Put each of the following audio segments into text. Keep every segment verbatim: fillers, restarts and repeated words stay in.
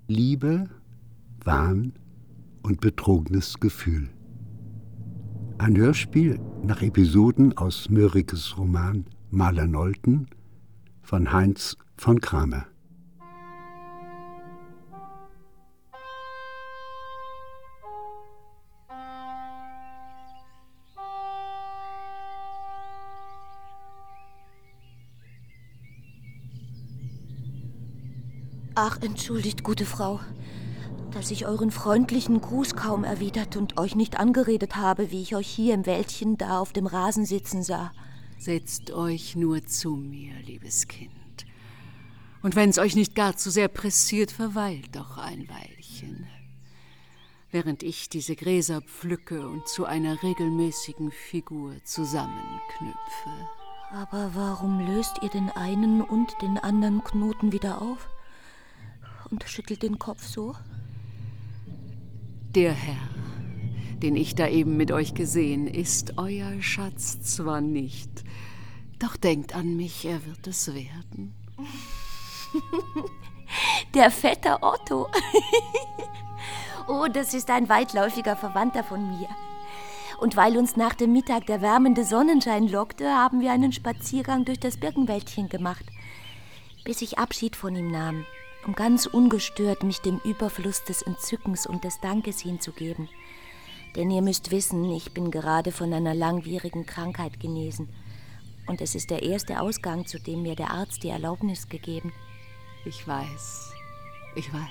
Liebe, Wahn und betrogenes Gefühl. Ein Hörspiel nach Episoden aus Mörikes Roman Maler Nolten von Heinz von Kramer. Ach, entschuldigt, gute Frau, dass ich euren freundlichen Gruß kaum erwidert und euch nicht angeredet habe, wie ich euch hier im Wäldchen da auf dem Rasen sitzen sah. Setzt euch nur zu mir, liebes Kind. Und wenn's euch nicht gar zu sehr pressiert, verweilt doch ein Weilchen, während ich diese Gräser pflücke und zu einer regelmäßigen Figur zusammenknüpfe. Aber warum löst ihr den einen und den anderen Knoten wieder auf? Und schüttelt den Kopf so? Der Herr, den ich da eben mit euch gesehen, ist euer Schatz zwar nicht, doch denkt an mich, er wird es werden. Der Vetter Otto. Oh, das ist ein weitläufiger Verwandter von mir. Und weil uns nach dem Mittag der wärmende Sonnenschein lockte, haben wir einen Spaziergang durch das Birkenwäldchen gemacht, bis ich Abschied von ihm nahm, um ganz ungestört mich dem Überfluss des Entzückens und des Dankes hinzugeben. Denn ihr müsst wissen, ich bin gerade von einer langwierigen Krankheit genesen. Und es ist der erste Ausgang, zu dem mir der Arzt die Erlaubnis gegeben. Ich weiß, ich weiß.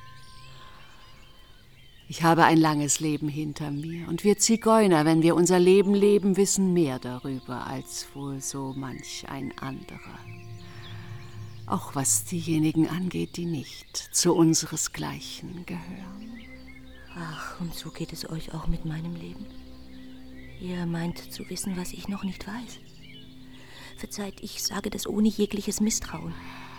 Ich habe ein langes Leben hinter mir. Und wir Zigeuner, wenn wir unser Leben leben, wissen mehr darüber als wohl so manch ein anderer. Auch was diejenigen angeht, die nicht zu unseresgleichen gehören. Ach, und so geht es euch auch mit meinem Leben. Ihr meint zu wissen, was ich noch nicht weiß. Verzeiht, ich sage das ohne jegliches Misstrauen.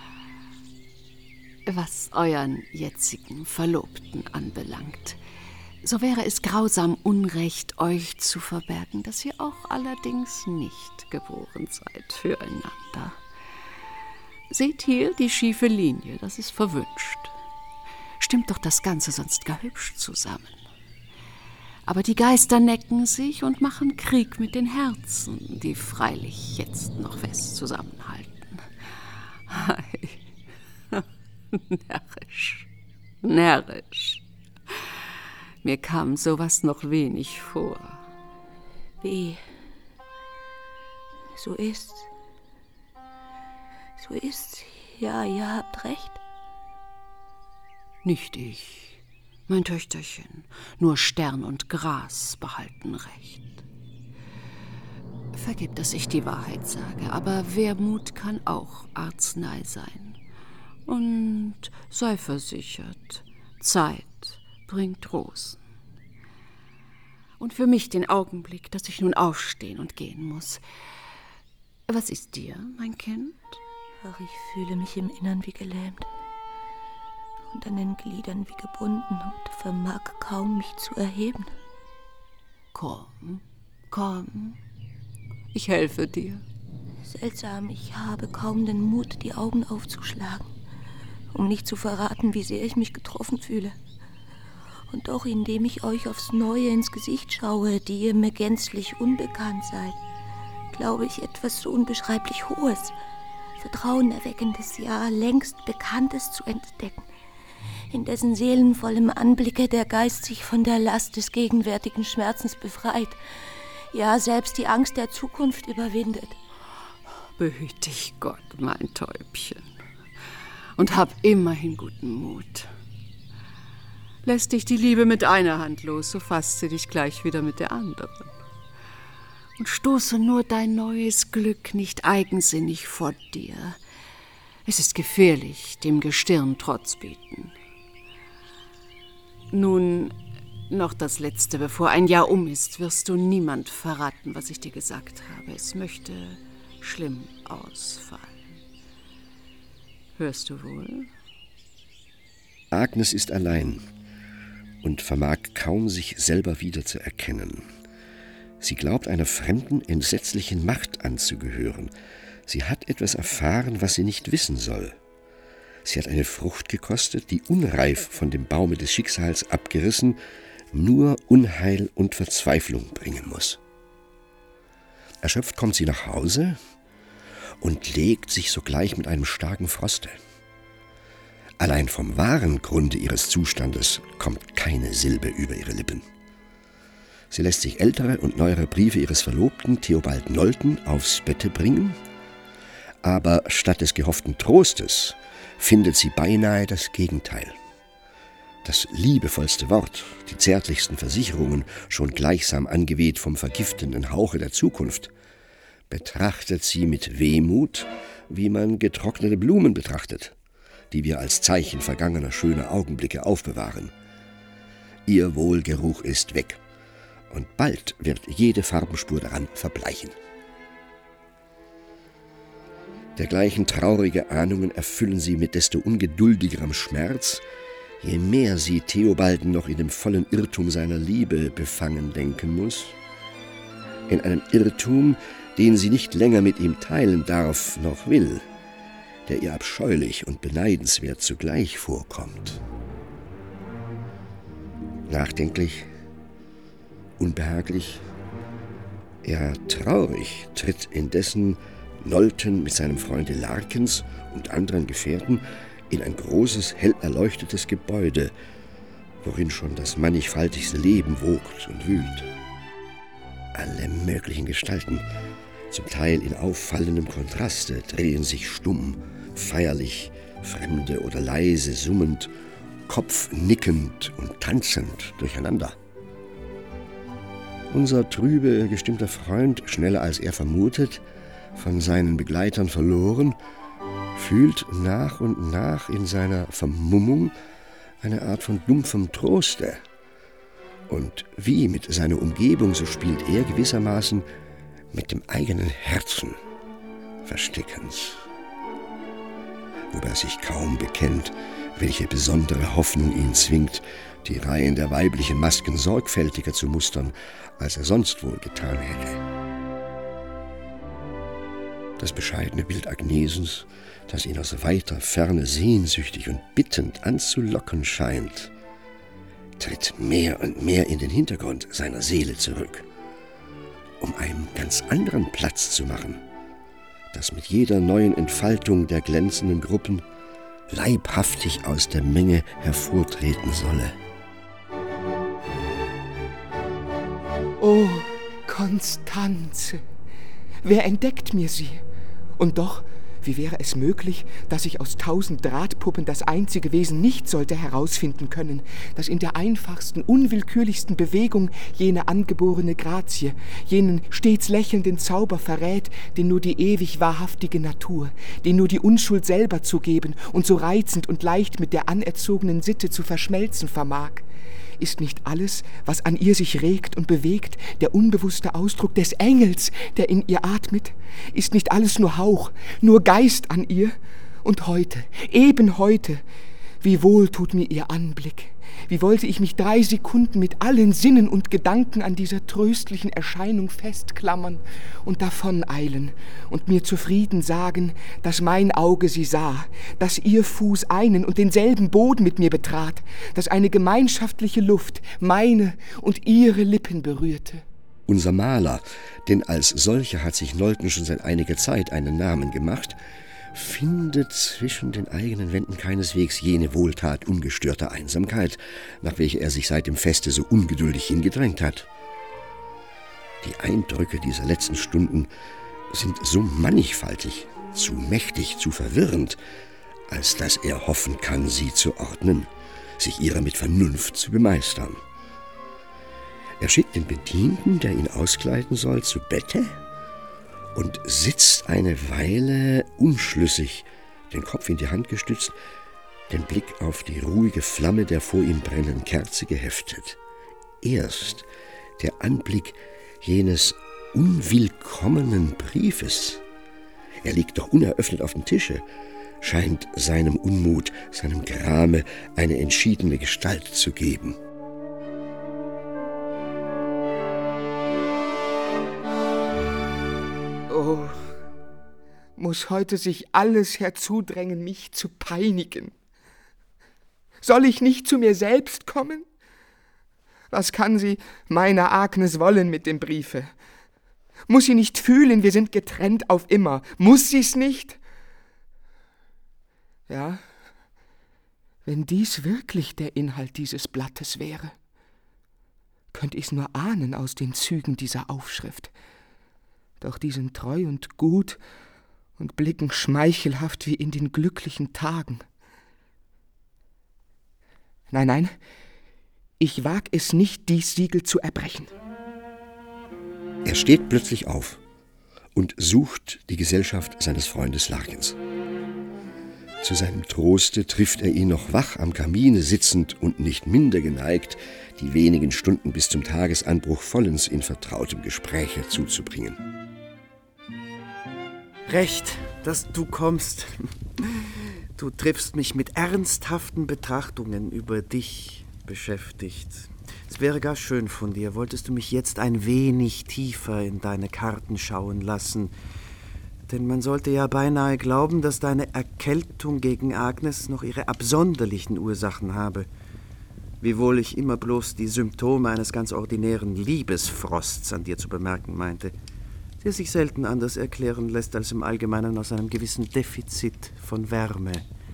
Was euren jetzigen Verlobten anbelangt, so wäre es grausam Unrecht, euch zu verbergen, dass ihr auch allerdings nicht geboren seid füreinander. Seht hier die schiefe Linie, das ist verwünscht. Stimmt doch das Ganze sonst gar hübsch zusammen. Aber die Geister necken sich und machen Krieg mit den Herzen, die freilich jetzt noch fest zusammenhalten. Ei, närrisch, närrisch. Mir kam sowas noch wenig vor. Wie? So ist's. So ist's. Ja, ihr habt recht. Nicht ich, mein Töchterchen. Nur Stern und Gras behalten Recht. Vergebt, dass ich die Wahrheit sage, aber Wermut kann auch Arznei sein. Und sei versichert, Zeit bringt Rosen. Und für mich den Augenblick, dass ich nun aufstehen und gehen muss. Was ist dir, mein Kind? Ach, ich fühle mich im Innern wie gelähmt und an den Gliedern wie gebunden und vermag kaum, mich zu erheben. Komm, komm, ich helfe dir. Seltsam, ich habe kaum den Mut, die Augen aufzuschlagen, um nicht zu verraten, wie sehr ich mich getroffen fühle. Und doch, indem ich euch aufs Neue ins Gesicht schaue, die ihr mir gänzlich unbekannt seid, glaube ich, etwas so unbeschreiblich Hohes, Vertrauenerweckendes, ja längst Bekanntes zu entdecken, in dessen seelenvollem Anblicke der Geist sich von der Last des gegenwärtigen Schmerzens befreit, ja selbst die Angst der Zukunft überwindet. Behüt dich Gott, mein Täubchen, und hab immerhin guten Mut. Lässt dich die Liebe mit einer Hand los, so fasst sie dich gleich wieder mit der anderen. Und stoße nur dein neues Glück nicht eigensinnig vor dir. Es ist gefährlich, dem Gestirn Trotz bieten. Nun, noch das Letzte, bevor ein Jahr um ist, wirst du niemand verraten, was ich dir gesagt habe. Es möchte schlimm ausfallen. Hörst du wohl? Agnes ist allein und vermag kaum, sich selber wiederzuerkennen. Sie glaubt, einer fremden, entsetzlichen Macht anzugehören. Sie hat etwas erfahren, was sie nicht wissen soll. Sie hat eine Frucht gekostet, die unreif von dem Baume des Schicksals abgerissen, nur Unheil und Verzweiflung bringen muss. Erschöpft kommt sie nach Hause und legt sich sogleich mit einem starken Froste. Allein vom wahren Grunde ihres Zustandes kommt keine Silbe über ihre Lippen. Sie lässt sich ältere und neuere Briefe ihres Verlobten Theobald Nolten aufs Bette bringen, aber statt des gehofften Trostes findet sie beinahe das Gegenteil. Das liebevollste Wort, die zärtlichsten Versicherungen, schon gleichsam angeweht vom vergiftenden Hauche der Zukunft, betrachtet sie mit Wehmut, wie man getrocknete Blumen betrachtet, die wir als Zeichen vergangener schöner Augenblicke aufbewahren. Ihr Wohlgeruch ist weg, und bald wird jede Farbenspur daran verbleichen. Dergleichen traurige Ahnungen erfüllen sie mit desto ungeduldigerem Schmerz, je mehr sie Theobalden noch in dem vollen Irrtum seiner Liebe befangen denken muss. In einem Irrtum, den sie nicht länger mit ihm teilen darf noch will, der ihr abscheulich und beneidenswert zugleich vorkommt. Nachdenklich, unbehaglich, ja traurig tritt indessen Nolten mit seinem Freunde Larkens und anderen Gefährten in ein großes, hell erleuchtetes Gebäude, worin schon das mannigfaltigste Leben wogt und wühlt. Alle möglichen Gestalten, zum Teil in auffallendem Kontraste, drehen sich stumm, feierlich, fremde oder leise summend, kopfnickend und tanzend durcheinander. Unser trübe, gestimmter Freund, schneller als er vermutet, von seinen Begleitern verloren, fühlt nach und nach in seiner Vermummung eine Art von dumpfem Troste. Und wie mit seiner Umgebung, so spielt er gewissermaßen mit dem eigenen Herzen Versteckens. Wobei er sich kaum bekennt, welche besondere Hoffnung ihn zwingt, die Reihen der weiblichen Masken sorgfältiger zu mustern, als er sonst wohl getan hätte. Das bescheidene Bild Agnesens, das ihn aus weiter Ferne sehnsüchtig und bittend anzulocken scheint, tritt mehr und mehr in den Hintergrund seiner Seele zurück, um einen ganz anderen Platz zu machen, das mit jeder neuen Entfaltung der glänzenden Gruppen leibhaftig aus der Menge hervortreten solle. Oh, Konstanze, wer entdeckt mir sie? Und doch, wie wäre es möglich, dass ich aus tausend Drahtpuppen das einzige Wesen nicht sollte herausfinden können, das in der einfachsten, unwillkürlichsten Bewegung jene angeborene Grazie, jenen stets lächelnden Zauber verrät, den nur die ewig wahrhaftige Natur, den nur die Unschuld selber zu geben und so reizend und leicht mit der anerzogenen Sitte zu verschmelzen vermag? Ist nicht alles, was an ihr sich regt und bewegt, der unbewusste Ausdruck des Engels, der in ihr atmet? Ist nicht alles nur Hauch, nur Geist an ihr? Und heute, eben heute, wie wohl tut mir ihr Anblick, wie wollte ich mich drei Sekunden mit allen Sinnen und Gedanken an dieser tröstlichen Erscheinung festklammern und davoneilen und mir zufrieden sagen, dass mein Auge sie sah, dass ihr Fuß einen und denselben Boden mit mir betrat, dass eine gemeinschaftliche Luft meine und ihre Lippen berührte. Unser Maler, denn als solcher hat sich Nolten schon seit einiger Zeit einen Namen gemacht, findet zwischen den eigenen Wänden keineswegs jene Wohltat ungestörter Einsamkeit, nach welcher er sich seit dem Feste so ungeduldig hingedrängt hat. Die Eindrücke dieser letzten Stunden sind so mannigfaltig, zu mächtig, zu verwirrend, als dass er hoffen kann, sie zu ordnen, sich ihrer mit Vernunft zu bemeistern. Er schickt den Bedienten, der ihn auskleiden soll, zu Bette und sitzt eine Weile unschlüssig, den Kopf in die Hand gestützt, den Blick auf die ruhige Flamme der vor ihm brennenden Kerze geheftet. Erst der Anblick jenes unwillkommenen Briefes, er liegt doch uneröffnet auf dem Tische, scheint seinem Unmut, seinem Grame eine entschiedene Gestalt zu geben. Oh, muss heute sich alles herzudrängen, mich zu peinigen? Soll ich nicht zu mir selbst kommen? Was kann sie, meiner Agnes, wollen mit dem Briefe? Muss sie nicht fühlen, wir sind getrennt auf immer? Muss sie's nicht? Ja, wenn dies wirklich der Inhalt dieses Blattes wäre, könnte ich's nur ahnen aus den Zügen dieser Aufschrift. Doch die sind treu und gut und blicken schmeichelhaft wie in den glücklichen Tagen. Nein, nein, ich wag es nicht, dies Siegel zu erbrechen. Er steht plötzlich auf und sucht die Gesellschaft seines Freundes Larkins. Zu seinem Troste trifft er ihn noch wach am Kamine sitzend und nicht minder geneigt, die wenigen Stunden bis zum Tagesanbruch vollends in vertrautem Gespräche zuzubringen. Recht, dass du kommst. Du triffst mich mit ernsthaften Betrachtungen über dich beschäftigt. Es wäre gar schön von dir, wolltest du mich jetzt ein wenig tiefer in deine Karten schauen lassen. Denn man sollte ja beinahe glauben, dass deine Erkältung gegen Agnes noch ihre absonderlichen Ursachen habe. Wiewohl ich immer bloß die Symptome eines ganz ordinären Liebesfrosts an dir zu bemerken meinte, der sich selten anders erklären lässt als im Allgemeinen aus einem gewissen Defizit von Wärme.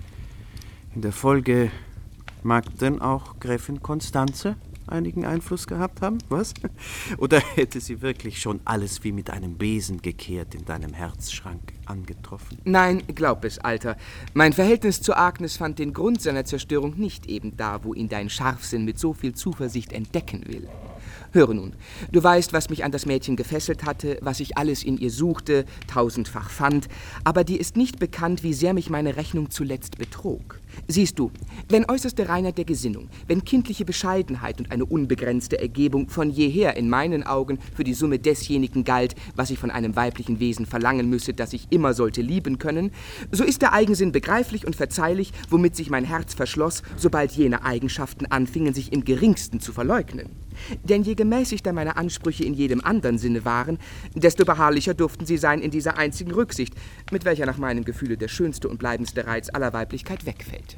In der Folge mag denn auch Gräfin Constanze einigen Einfluss gehabt haben, was? Oder hätte sie wirklich schon alles wie mit einem Besen gekehrt in deinem Herzschrank angetroffen? Nein, glaub es, Alter. Mein Verhältnis zu Agnes fand den Grund seiner Zerstörung nicht eben da, wo ihn dein Scharfsinn mit so viel Zuversicht entdecken will. Höre nun, du weißt, was mich an das Mädchen gefesselt hatte, was ich alles in ihr suchte, tausendfach fand, aber dir ist nicht bekannt, wie sehr mich meine Rechnung zuletzt betrog. Siehst du, wenn äußerste Reinheit der Gesinnung, wenn kindliche Bescheidenheit und eine unbegrenzte Ergebung von jeher in meinen Augen für die Summe desjenigen galt, was ich von einem weiblichen Wesen verlangen müsse, das ich immer sollte lieben können, so ist der Eigensinn begreiflich und verzeihlich, womit sich mein Herz verschloss, sobald jene Eigenschaften anfingen, sich im geringsten zu verleugnen. Denn je gemäßigter meine Ansprüche in jedem anderen Sinne waren, desto beharrlicher durften sie sein in dieser einzigen Rücksicht, mit welcher nach meinem Gefühle der schönste und bleibendste Reiz aller Weiblichkeit wegfällt.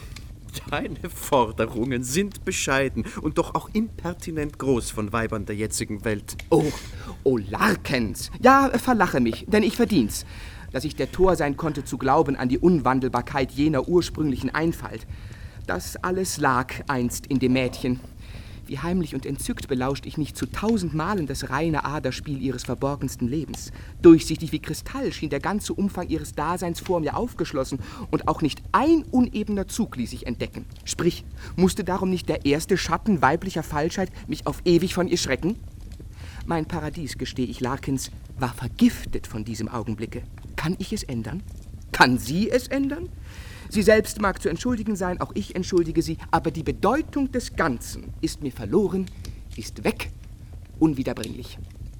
Deine Forderungen sind bescheiden und doch auch impertinent groß von Weibern der jetzigen Welt. Oh, oh Larkins! Ja, verlache mich, denn ich verdien's, dass ich der Tor sein konnte zu glauben an die Unwandelbarkeit jener ursprünglichen Einfalt. Das alles lag einst in dem Mädchen. Wie heimlich und entzückt belauscht ich nicht zu tausend Malen das reine Aderspiel ihres verborgensten Lebens. Durchsichtig wie Kristall schien der ganze Umfang ihres Daseins vor mir aufgeschlossen und auch nicht ein unebener Zug ließ sich entdecken. Sprich, musste darum nicht der erste Schatten weiblicher Falschheit mich auf ewig von ihr schrecken? Mein Paradies, gestehe ich Larkins, war vergiftet von diesem Augenblicke. Kann ich es ändern? Kann sie es ändern? Sie selbst mag zu entschuldigen sein, auch ich entschuldige sie, aber die Bedeutung des Ganzen ist mir verloren, ist weg, unwiederbringlich.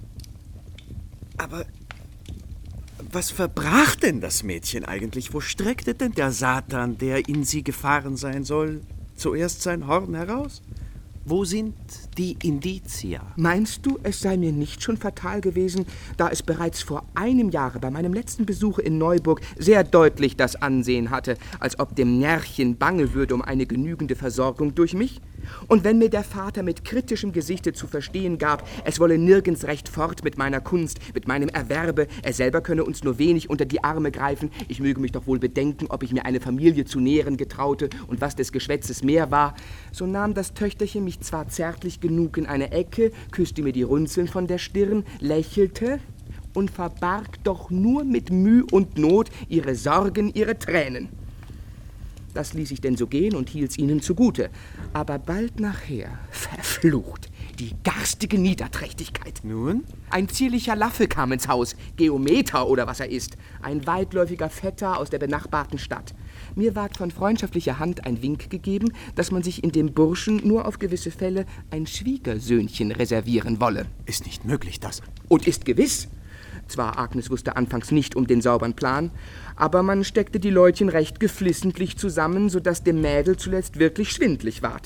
Aber was verbrach denn das Mädchen eigentlich? Wo streckte denn der Satan, der in sie gefahren sein soll, zuerst sein Horn heraus? Wo sind die Indizia? Meinst du, es sei mir nicht schon fatal gewesen, da es bereits vor einem Jahre bei meinem letzten Besuche in Neuburg sehr deutlich das Ansehen hatte, als ob dem Närrchen bange würde um eine genügende Versorgung durch mich? Und wenn mir der Vater mit kritischem Gesichte zu verstehen gab, es wolle nirgends recht fort mit meiner Kunst, mit meinem Erwerbe, er selber könne uns nur wenig unter die Arme greifen, ich möge mich doch wohl bedenken, ob ich mir eine Familie zu nähren getraute und was des Geschwätzes mehr war, so nahm das Töchterchen mich zwar zärtlich genug in eine Ecke, küsste mir die Runzeln von der Stirn, lächelte und verbarg doch nur mit Mühe und Not ihre Sorgen, ihre Tränen. Das ließ ich denn so gehen und hielt's ihnen zugute. Aber bald nachher, verflucht, die garstige Niederträchtigkeit. Nun? Ein zierlicher Laffe kam ins Haus, Geometer oder was er ist, ein weitläufiger Vetter aus der benachbarten Stadt. Mir ward von freundschaftlicher Hand ein Wink gegeben, dass man sich in dem Burschen nur auf gewisse Fälle ein Schwiegersöhnchen reservieren wolle. Ist nicht möglich, das. Und ist gewiss. Zwar Agnes wusste anfangs nicht um den sauberen Plan, aber man steckte die Leutchen recht geflissentlich zusammen, sodass dem Mädel zuletzt wirklich schwindlig ward.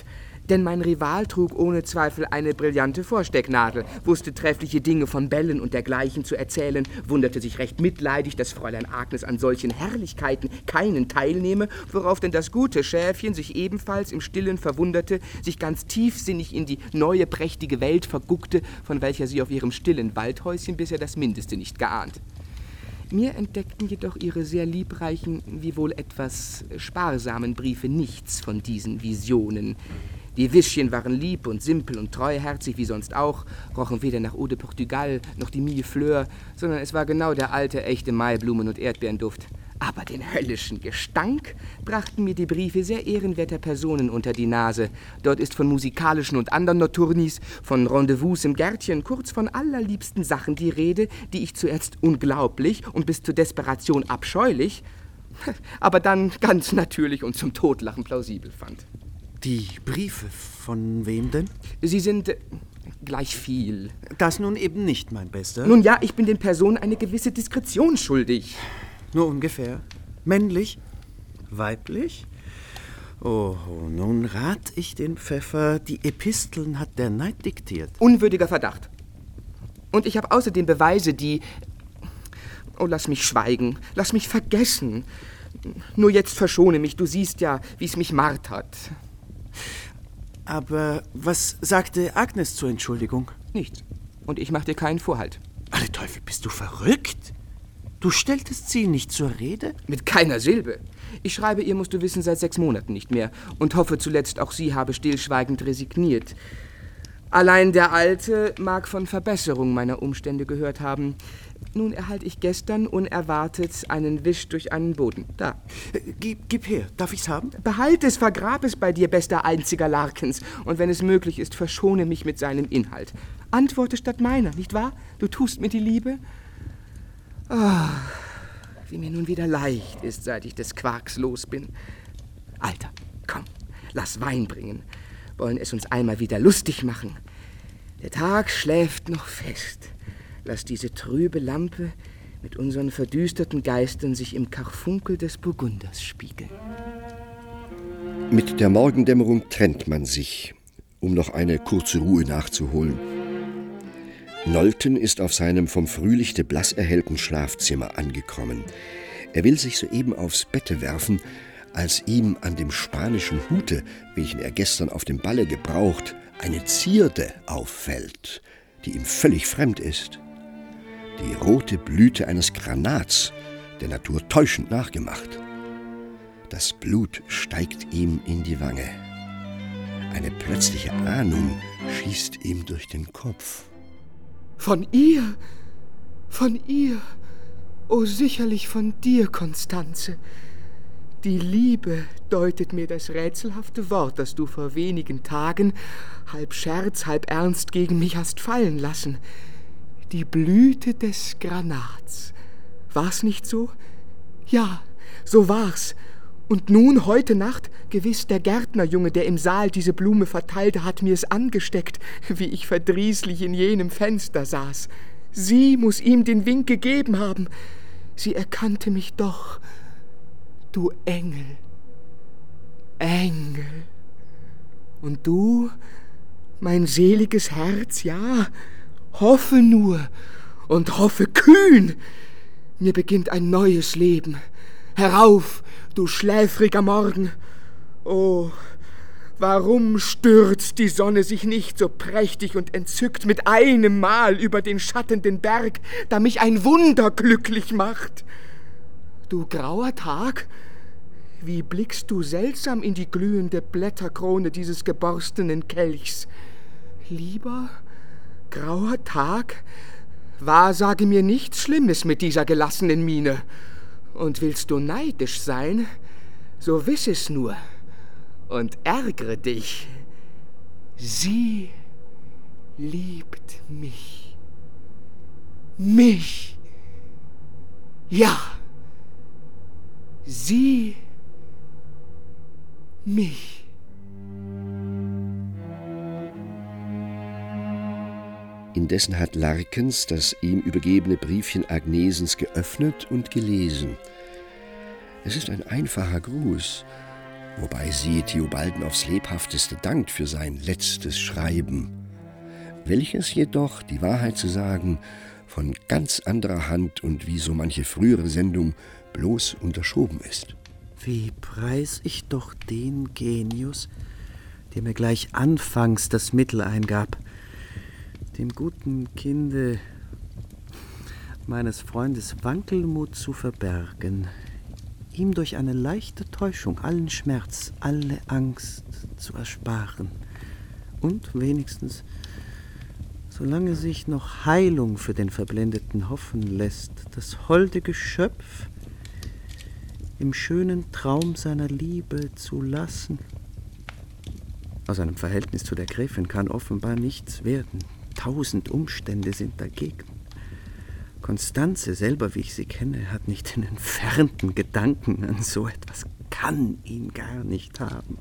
Denn mein Rival trug ohne Zweifel eine brillante Vorstecknadel, wusste treffliche Dinge von Bällen und dergleichen zu erzählen, wunderte sich recht mitleidig, dass Fräulein Agnes an solchen Herrlichkeiten keinen teilnehme, worauf denn das gute Schäfchen sich ebenfalls im Stillen verwunderte, sich ganz tiefsinnig in die neue prächtige Welt verguckte, von welcher sie auf ihrem stillen Waldhäuschen bisher das Mindeste nicht geahnt. Mir entdeckten jedoch ihre sehr liebreichen, wiewohl etwas sparsamen Briefe nichts von diesen Visionen. Die Wischchen waren lieb und simpel und treuherzig wie sonst auch, rochen weder nach Eau de Portugal noch die Mille Fleur, sondern es war genau der alte, echte Maiblumen- und Erdbeerenduft. Aber den höllischen Gestank brachten mir die Briefe sehr ehrenwerter Personen unter die Nase. Dort ist von musikalischen und anderen Notturnis, von Rendezvous im Gärtchen, kurz von allerliebsten Sachen die Rede, die ich zuerst unglaublich und bis zur Desperation abscheulich, aber dann ganz natürlich und zum Totlachen plausibel fand. Die Briefe, von wem denn? Sie sind äh, gleich viel. Das nun eben nicht, mein Bester. Nun ja, ich bin den Personen eine gewisse Diskretion schuldig. Nur ungefähr. Männlich? Weiblich? Oh, nun rat ich den Pfeffer, die Episteln hat der Neid diktiert. Unwürdiger Verdacht. Und ich habe außerdem Beweise, die... Oh, lass mich schweigen, lass mich vergessen. Nur jetzt verschone mich, du siehst ja, wie es mich martert. Aber was sagte Agnes zur Entschuldigung? Nichts. Und ich mach dir keinen Vorhalt. Alle Teufel, bist du verrückt? Du stelltest sie nicht zur Rede? Mit keiner Silbe. Ich schreibe ihr, musst du wissen, seit sechs Monaten nicht mehr und hoffe zuletzt, auch sie habe stillschweigend resigniert. Allein der Alte mag von Verbesserung meiner Umstände gehört haben. Nun erhalte ich gestern unerwartet einen Wisch durch einen Boden. Da. Äh, gib, gib her. Darf ich's haben? Behalt es, vergrab es bei dir, bester einziger Larkens. Und wenn es möglich ist, verschone mich mit seinem Inhalt. Antworte statt meiner, nicht wahr? Du tust mir die Liebe? Ah, wie mir nun wieder leicht ist, seit ich des Quarks los bin. Alter, komm, lass Wein bringen. Wollen es uns einmal wieder lustig machen. Der Tag schläft noch fest. Lass diese trübe Lampe mit unseren verdüsterten Geistern sich im Karfunkel des Burgunders spiegeln. Mit der Morgendämmerung trennt man sich, um noch eine kurze Ruhe nachzuholen. Nolten ist auf seinem vom Frühlichte blass erhellten Schlafzimmer angekommen. Er will sich soeben aufs Bette werfen, als ihm an dem spanischen Hute, welchen er gestern auf dem Balle gebraucht, eine Zierde auffällt, die ihm völlig fremd ist. Die rote Blüte eines Granats, der Natur täuschend nachgemacht. Das Blut steigt ihm in die Wange. Eine plötzliche Ahnung schießt ihm durch den Kopf. Von ihr, von ihr, oh sicherlich von dir, Konstanze. Die Liebe deutet mir das rätselhafte Wort, das du vor wenigen Tagen halb Scherz, halb ernst gegen mich hast fallen lassen. Die Blüte des Granats. War's nicht so? Ja, so war's. Und nun, heute Nacht, gewiss der Gärtnerjunge, der im Saal diese Blume verteilte, hat mir's angesteckt, wie ich verdrießlich in jenem Fenster saß. Sie muß ihm den Wink gegeben haben. Sie erkannte mich doch. Du Engel. Engel. Und du, mein seliges Herz, ja, hoffe nur und hoffe kühn. Mir beginnt ein neues Leben. Herauf, du schläfriger Morgen. Oh, warum stürzt die Sonne sich nicht so prächtig und entzückt mit einem Mal über den schattenden Berg, da mich ein Wunder glücklich macht? Du grauer Tag, wie blickst du seltsam in die glühende Blätterkrone dieses geborstenen Kelchs. Lieber grauer Tag, wahrsage mir nichts Schlimmes mit dieser gelassenen Miene. Und willst du neidisch sein, so wiss es nur und ärgere dich. Sie liebt mich. Mich. Ja. Sie. Mich. Indessen hat Larkens das ihm übergebene Briefchen Agnesens geöffnet und gelesen. Es ist ein einfacher Gruß, wobei sie Theobalden aufs lebhafteste dankt für sein letztes Schreiben, welches jedoch, die Wahrheit zu sagen, von ganz anderer Hand und wie so manche frühere Sendung bloß unterschoben ist. Wie preis ich doch den Genius, der mir gleich anfangs das Mittel eingab, dem guten Kinde meines Freundes Wankelmut zu verbergen, ihm durch eine leichte Täuschung allen Schmerz, alle Angst zu ersparen und wenigstens, solange sich noch Heilung für den Verblendeten hoffen lässt, das holde Geschöpf im schönen Traum seiner Liebe zu lassen. Aus einem Verhältnis zu der Gräfin kann offenbar nichts werden. Tausend Umstände sind dagegen. Constanze selber, wie ich sie kenne, hat nicht den entfernten Gedanken an so etwas, kann ihn gar nicht haben.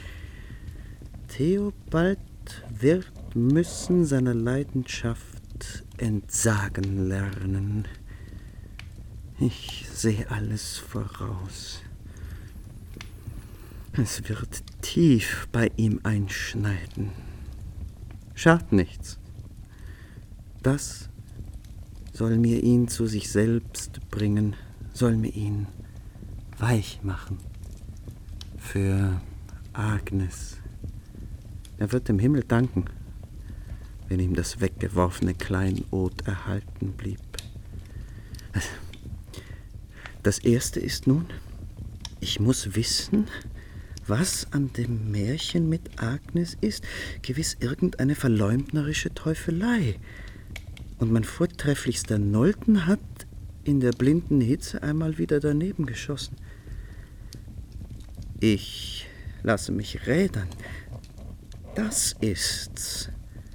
Theobald wird müssen seiner Leidenschaft entsagen lernen. Ich sehe alles voraus. Es wird tief bei ihm einschneiden. Schadet nichts. Das soll mir ihn zu sich selbst bringen, soll mir ihn weich machen. Für Agnes. Er wird dem Himmel danken, wenn ihm das weggeworfene Kleinod erhalten blieb. Das Erste ist nun, ich muss wissen, was an dem Märchen mit Agnes ist. Gewiss irgendeine verleumderische Teufelei. Und mein vortrefflichster Nolten hat in der blinden Hitze einmal wieder daneben geschossen. Ich lasse mich rädern. Das ist's.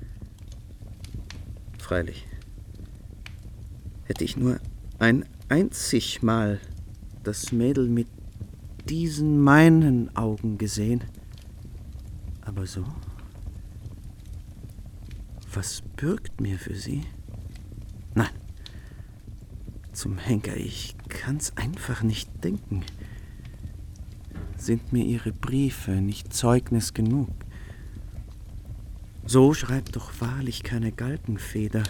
Freilich, hätte ich nur ein einzig Mal das Mädel mit diesen meinen Augen gesehen. Aber so? Was bürgt mir für sie? Nein, zum Henker, ich kann's einfach nicht denken. Sind mir ihre Briefe nicht Zeugnis genug? So schreibt doch wahrlich keine Galgenfeder.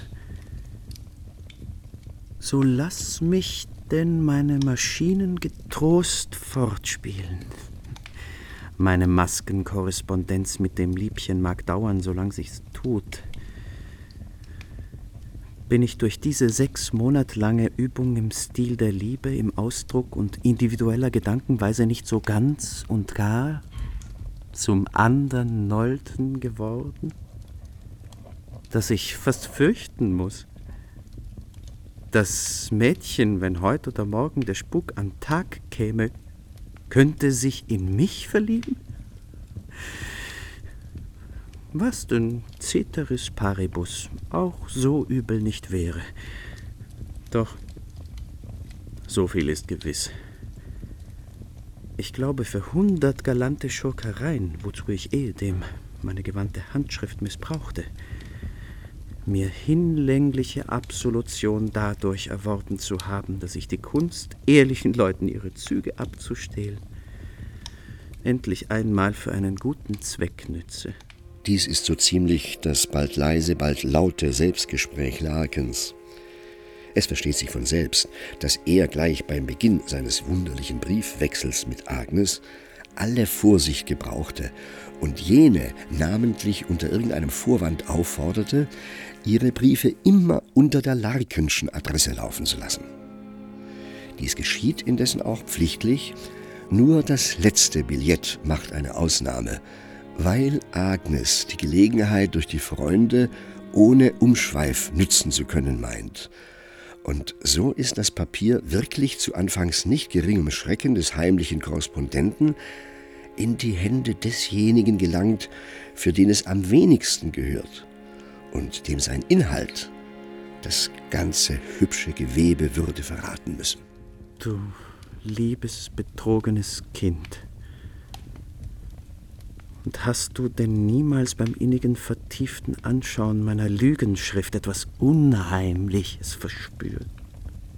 So lass mich denn meine Maschinen getrost fortspielen. Meine Maskenkorrespondenz mit dem Liebchen mag dauern, solange sich's tut. Bin ich durch diese sechs Monate lange Übung im Stil der Liebe, im Ausdruck und individueller Gedankenweise nicht so ganz und gar zum andern Nolten geworden, dass ich fast fürchten muss, das Mädchen, wenn heute oder morgen der Spuk an Tag käme, könnte sich in mich verlieben? Was denn ceteris paribus auch so übel nicht wäre. Doch, so viel ist gewiss. Ich glaube, für hundert galante Schurkereien, wozu ich ehedem meine gewandte Handschrift missbrauchte, mir hinlängliche Absolution dadurch erworben zu haben, dass ich die Kunst, ehrlichen Leuten ihre Züge abzustehlen, endlich einmal für einen guten Zweck nütze. Dies ist so ziemlich das bald leise, bald laute Selbstgespräch Larkens. Es versteht sich von selbst, dass er gleich beim Beginn seines wunderlichen Briefwechsels mit Agnes alle Vorsicht gebrauchte und jene namentlich unter irgendeinem Vorwand aufforderte, ihre Briefe immer unter der Larkenschen Adresse laufen zu lassen. Dies geschieht indessen auch pflichtlich, nur das letzte Billett macht eine Ausnahme, weil Agnes die Gelegenheit durch die Freunde ohne Umschweif nützen zu können meint. Und so ist das Papier wirklich zu anfangs nicht geringem Schrecken des heimlichen Korrespondenten in die Hände desjenigen gelangt, für den es am wenigsten gehört und dem sein Inhalt das ganze hübsche Gewebe würde verraten müssen. Du liebes, betrogenes Kind. Und hast du denn niemals beim innigen, vertieften Anschauen meiner Lügenschrift etwas Unheimliches verspürt?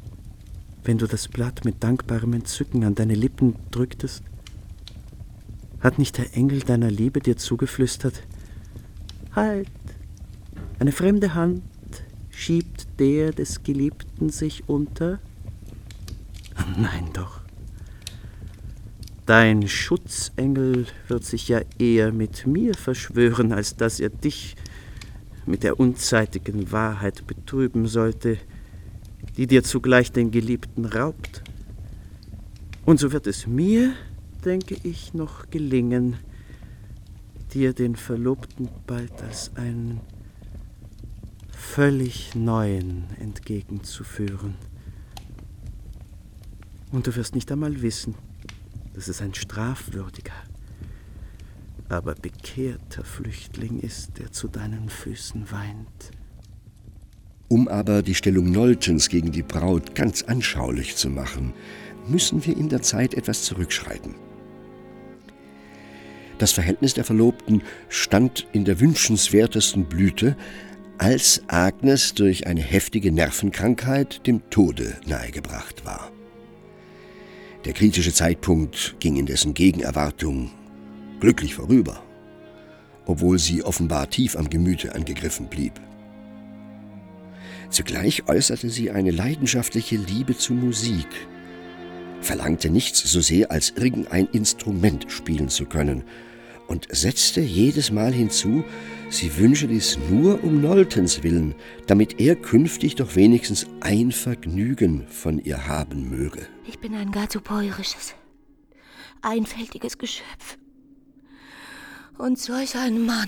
Wenn du das Blatt mit dankbarem Entzücken an deine Lippen drücktest Hat nicht der Engel deiner Liebe dir zugeflüstert: Halt, eine fremde Hand schiebt der des Geliebten sich unter? Nein doch. Dein Schutzengel wird sich ja eher mit mir verschwören, als dass er dich mit der unzeitigen Wahrheit betrüben sollte, die dir zugleich den Geliebten raubt. Und so wird es mir, denke ich, noch gelingen, dir den Verlobten bald als einen völlig neuen entgegenzuführen. Und du wirst nicht einmal wissen, dass es ein strafwürdiger, aber bekehrter Flüchtling ist, der zu deinen Füßen weint. Um aber die Stellung Noltens gegen die Braut ganz anschaulich zu machen, müssen wir in der Zeit etwas zurückschreiten. Das Verhältnis der Verlobten stand in der wünschenswertesten Blüte, als Agnes durch eine heftige Nervenkrankheit dem Tode nahegebracht war. Der kritische Zeitpunkt ging indessen gegen Erwartung glücklich vorüber, obwohl sie offenbar tief am Gemüte angegriffen blieb. Zugleich äußerte sie eine leidenschaftliche Liebe zur Musik, verlangte nichts so sehr, als irgendein Instrument spielen zu können und setzte jedes Mal hinzu, sie wünsche dies nur um Noltens willen, damit er künftig doch wenigstens ein Vergnügen von ihr haben möge. Ich bin ein gar zu bäuerisches, einfältiges Geschöpf. Und solch ein Mann.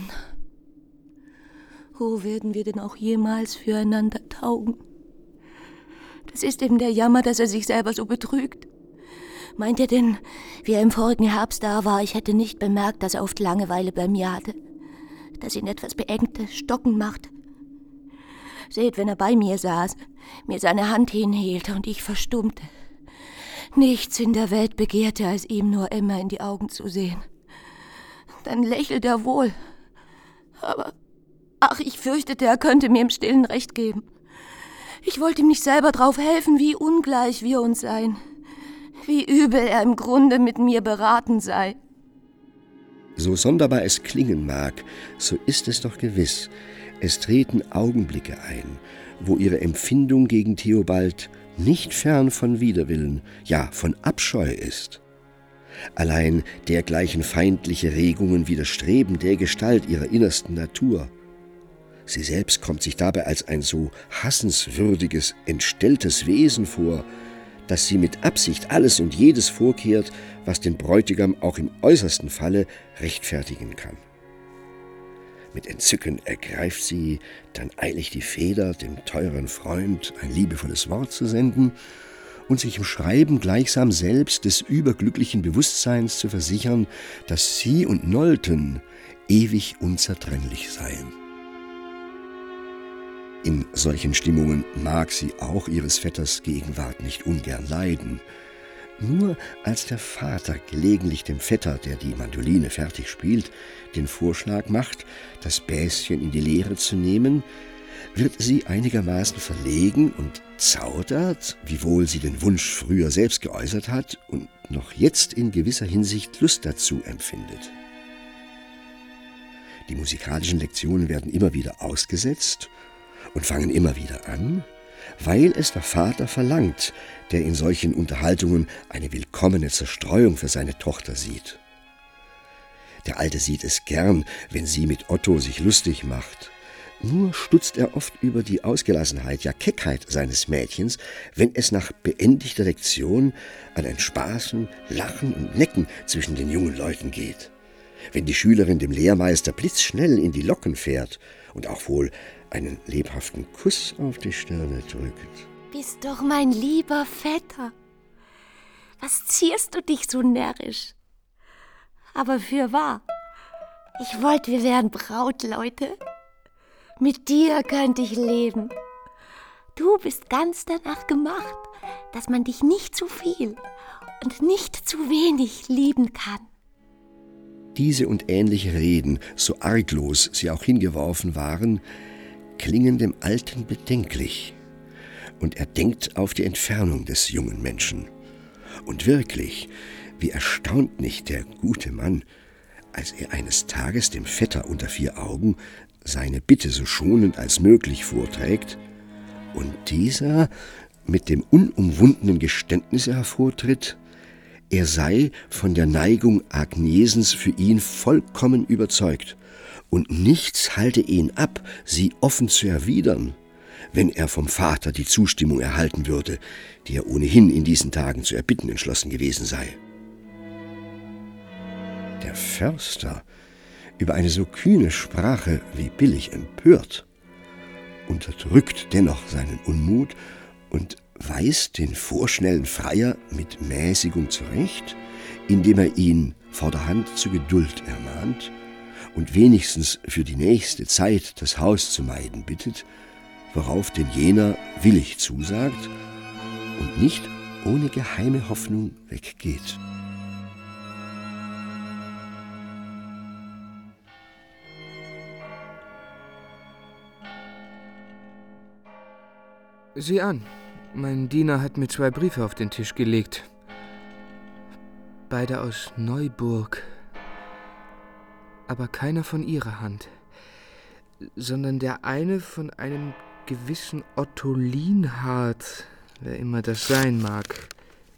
Wo werden wir denn auch jemals füreinander taugen? Das ist eben der Jammer, dass er sich selber so betrügt. Meint er denn, wie er im vorigen Herbst da war, ich hätte nicht bemerkt, dass er oft Langeweile bei mir hatte, dass ihn etwas beengte, stocken machte? Seht, wenn er bei mir saß, mir seine Hand hinhielt und ich verstummte. Nichts in der Welt begehrte, als ihm nur immer in die Augen zu sehen. Dann lächelt er wohl. Aber, ach, ich fürchtete, er könnte mir im Stillen Recht geben. Ich wollte ihm nicht selber drauf helfen, wie ungleich wir uns seien. Wie übel er im Grunde mit mir beraten sei. So sonderbar es klingen mag, so ist es doch gewiss, es treten Augenblicke ein, wo ihre Empfindung gegen Theobald nicht fern von Widerwillen, ja von Abscheu ist. Allein dergleichen feindliche Regungen widerstreben der Gestalt ihrer innersten Natur. Sie selbst kommt sich dabei als ein so hassenswürdiges, entstelltes Wesen vor, dass sie mit Absicht alles und jedes vorkehrt, was den Bräutigam auch im äußersten Falle rechtfertigen kann. Mit Entzücken ergreift sie dann eilig die Feder, dem teuren Freund ein liebevolles Wort zu senden und sich im Schreiben gleichsam selbst des überglücklichen Bewusstseins zu versichern, dass sie und Nolten ewig unzertrennlich seien. In solchen Stimmungen mag sie auch ihres Vetters Gegenwart nicht ungern leiden. Nur als der Vater gelegentlich dem Vetter, der die Mandoline fertig spielt, den Vorschlag macht, das Bäschen in die Lehre zu nehmen, wird sie einigermaßen verlegen und zaudert, wiewohl sie den Wunsch früher selbst geäußert hat und noch jetzt in gewisser Hinsicht Lust dazu empfindet. Die musikalischen Lektionen werden immer wieder ausgesetzt und fangen immer wieder an, weil es der Vater verlangt, der in solchen Unterhaltungen eine willkommene Zerstreuung für seine Tochter sieht. Der Alte sieht es gern, wenn sie mit Otto sich lustig macht. Nur stutzt er oft über die Ausgelassenheit, ja Keckheit seines Mädchens, wenn es nach beendigter Lektion an ein Spaßen, Lachen und Necken zwischen den jungen Leuten geht. Wenn die Schülerin dem Lehrmeister blitzschnell in die Locken fährt und auch wohl einen lebhaften Kuss auf die Stirne drückt. Bist doch mein lieber Vetter. Was zierst du dich so närrisch? Aber fürwahr, ich wollte, wir wären Brautleute. Mit dir könnte ich leben. Du bist ganz danach gemacht, dass man dich nicht zu viel und nicht zu wenig lieben kann. Diese und ähnliche Reden, so arglos sie auch hingeworfen waren, klingen dem Alten bedenklich, und er denkt auf die Entfernung des jungen Menschen. Und wirklich, wie erstaunt nicht der gute Mann, als er eines Tages dem Vetter unter vier Augen seine Bitte so schonend als möglich vorträgt und dieser mit dem unumwundenen Geständnisse hervortritt, er sei von der Neigung Agnesens für ihn vollkommen überzeugt und nichts halte ihn ab, sie offen zu erwidern, wenn er vom Vater die Zustimmung erhalten würde, die er ohnehin in diesen Tagen zu erbitten entschlossen gewesen sei. Der Förster, über eine so kühne Sprache wie billig empört, unterdrückt dennoch seinen Unmut und weist den vorschnellen Freier mit Mäßigung zurecht, indem er ihn vorderhand zu Geduld ermahnt und wenigstens für die nächste Zeit das Haus zu meiden bittet, worauf denn jener willig zusagt und nicht ohne geheime Hoffnung weggeht. Sieh an, mein Diener hat mir zwei Briefe auf den Tisch gelegt. Beide aus Neuburg. Aber keiner von ihrer Hand, sondern der eine von einem gewissen Otto Lienhard, wer immer das sein mag.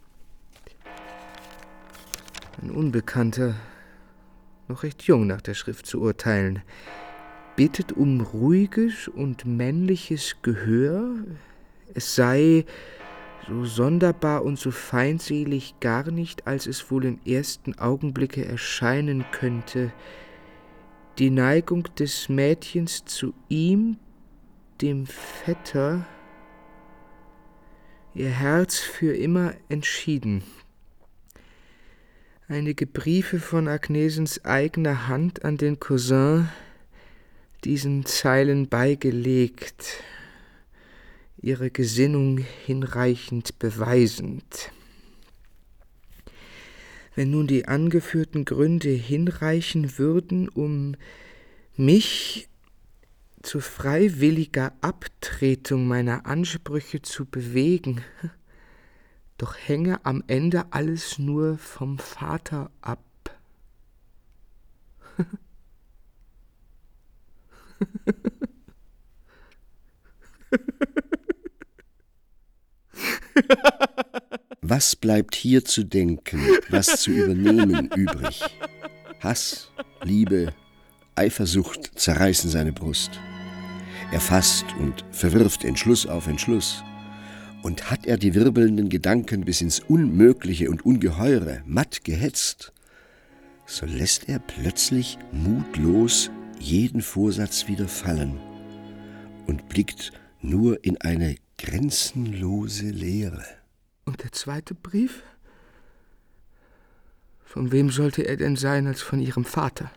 Ein Unbekannter, noch recht jung nach der Schrift zu urteilen, bittet um ruhiges und männliches Gehör. Es sei so sonderbar und so feindselig gar nicht, als es wohl im ersten Augenblicke erscheinen könnte, die Neigung des Mädchens zu ihm, dem Vetter, ihr Herz für immer entschieden. Einige Briefe von Agnesens eigener Hand an den Cousin, diesen Zeilen beigelegt, ihre Gesinnung hinreichend beweisend. Wenn nun die angeführten Gründe hinreichen würden, um mich zu freiwilliger Abtretung meiner Ansprüche zu bewegen, doch hänge am Ende alles nur vom Vater ab. Was bleibt hier zu denken, was zu übernehmen übrig? Hass, Liebe, Eifersucht zerreißen seine Brust. Er fasst und verwirft Entschluss auf Entschluss. Und hat er die wirbelnden Gedanken bis ins Unmögliche und Ungeheure matt gehetzt, so lässt er plötzlich mutlos jeden Vorsatz wieder fallen und blickt nur in eine grenzenlose Leere. Und der zweite Brief? Von wem sollte er denn sein als von ihrem Vater?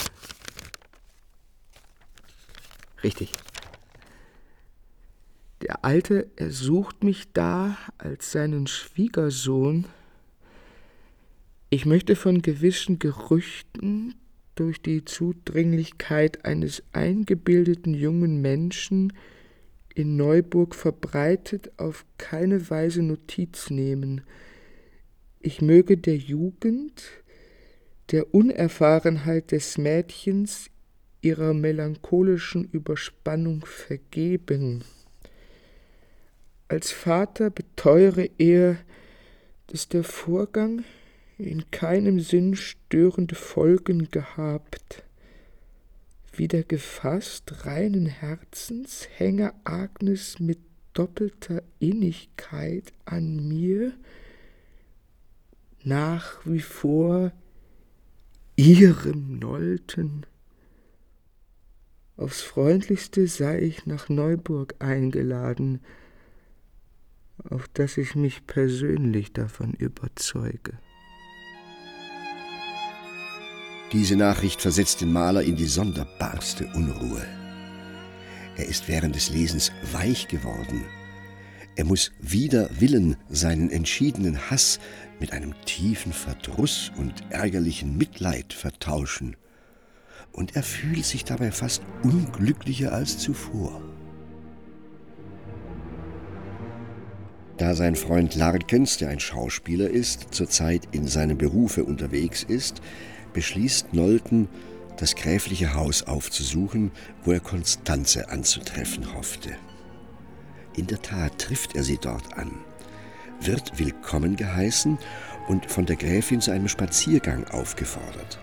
Richtig. Der Alte ersucht mich da als seinen Schwiegersohn. Ich möchte von gewissen Gerüchten durch die Zudringlichkeit eines eingebildeten jungen Menschen in Neuburg verbreitet auf keine Weise Notiz nehmen. Ich möge der Jugend, der Unerfahrenheit des Mädchens, ihrer melancholischen Überspannung vergeben. Als Vater beteure er, dass der Vorgang in keinem Sinn störende Folgen gehabt. Wieder gefasst, reinen Herzens, hänge Agnes mit doppelter Innigkeit an mir, nach wie vor ihrem Nolten. Aufs Freundlichste sei ich nach Neuburg eingeladen, auf dass ich mich persönlich davon überzeuge. Diese Nachricht versetzt den Maler in die sonderbarste Unruhe. Er ist während des Lesens weich geworden. Er muss wider Willen seinen entschiedenen Hass mit einem tiefen Verdruss und ärgerlichen Mitleid vertauschen. Und er fühlt sich dabei fast unglücklicher als zuvor. Da sein Freund Larkens, der ein Schauspieler ist, zurzeit in seinem Berufe unterwegs ist, beschließt Nolten, das gräfliche Haus aufzusuchen, wo er Constanze anzutreffen hoffte. In der Tat trifft er sie dort an, wird willkommen geheißen und von der Gräfin zu einem Spaziergang aufgefordert.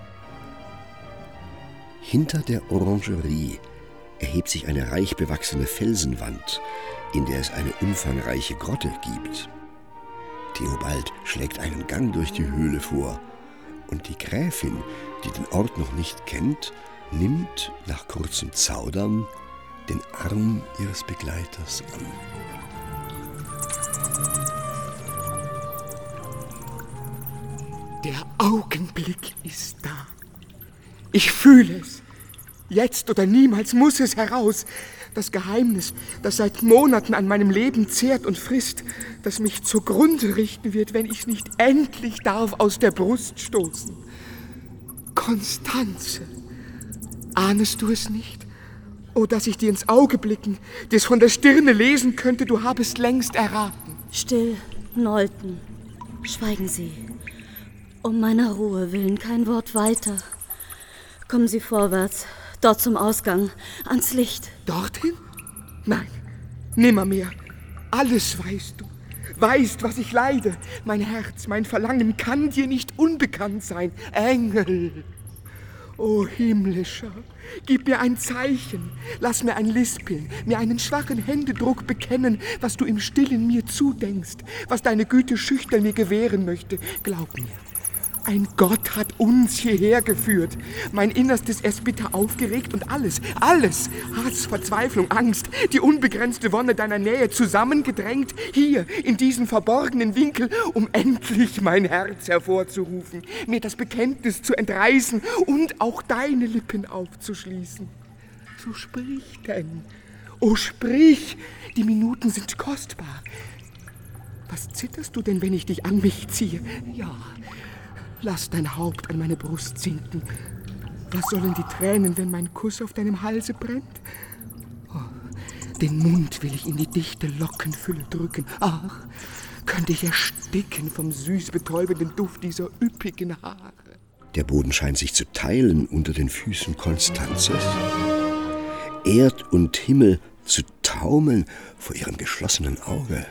Hinter der Orangerie erhebt sich eine reich bewachsene Felsenwand, in der es eine umfangreiche Grotte gibt. Theobald schlägt einen Gang durch die Höhle vor, und die Gräfin, die den Ort noch nicht kennt, nimmt nach kurzem Zaudern den Arm ihres Begleiters an. Der Augenblick ist da. Ich fühle es. Jetzt oder niemals muss es heraus. Das Geheimnis, das seit Monaten an meinem Leben zehrt und frisst, das mich zugrunde richten wird, wenn ich es nicht endlich darf aus der Brust stoßen. Constanze, ahnest du es nicht? Oh, dass ich dir ins Auge blicken, dir es von der Stirne lesen könnte, du habest längst erraten. Still, Nolten, schweigen Sie. Um meiner Ruhe willen kein Wort weiter. Kommen Sie vorwärts, dort zum Ausgang, ans Licht. Dorthin? Nein, nimmermehr. Alles weißt du. Weißt, was ich leide. Mein Herz, mein Verlangen kann dir nicht unbekannt sein. Engel! O himmlischer, gib mir ein Zeichen. Lass mir ein Lispeln, mir einen schwachen Händedruck bekennen, was du im Stillen mir zudenkst, was deine Güte schüchtern mir gewähren möchte. Glaub mir. Ein Gott hat uns hierher geführt, mein Innerstes es bitter aufgeregt und alles, alles, Hass, Verzweiflung, Angst, die unbegrenzte Wonne deiner Nähe zusammengedrängt, hier in diesen verborgenen Winkel, um endlich mein Herz hervorzurufen, mir das Bekenntnis zu entreißen und auch deine Lippen aufzuschließen. So sprich denn, oh sprich, die Minuten sind kostbar. Was zitterst du denn, wenn ich dich an mich ziehe? Ja, lass dein Haupt an meine Brust sinken. Was sollen die Tränen, wenn mein Kuss auf deinem Halse brennt? Oh, den Mund will ich in die dichte Lockenfülle drücken. Ach, könnte ich ersticken vom süß betäubenden Duft dieser üppigen Haare. Der Boden scheint sich zu teilen unter den Füßen Constanzes. Erd und Himmel zu taumeln vor ihrem geschlossenen Auge.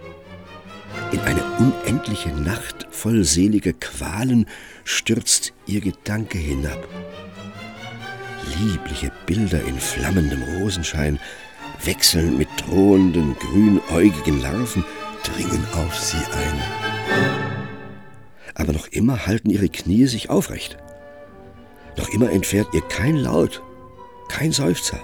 In eine unendliche Nacht voll seliger Qualen stürzt ihr Gedanke hinab. Liebliche Bilder in flammendem Rosenschein, wechselnd mit drohenden, grünäugigen Larven, dringen auf sie ein. Aber noch immer halten ihre Knie sich aufrecht. Noch immer entfährt ihr kein Laut, kein Seufzer.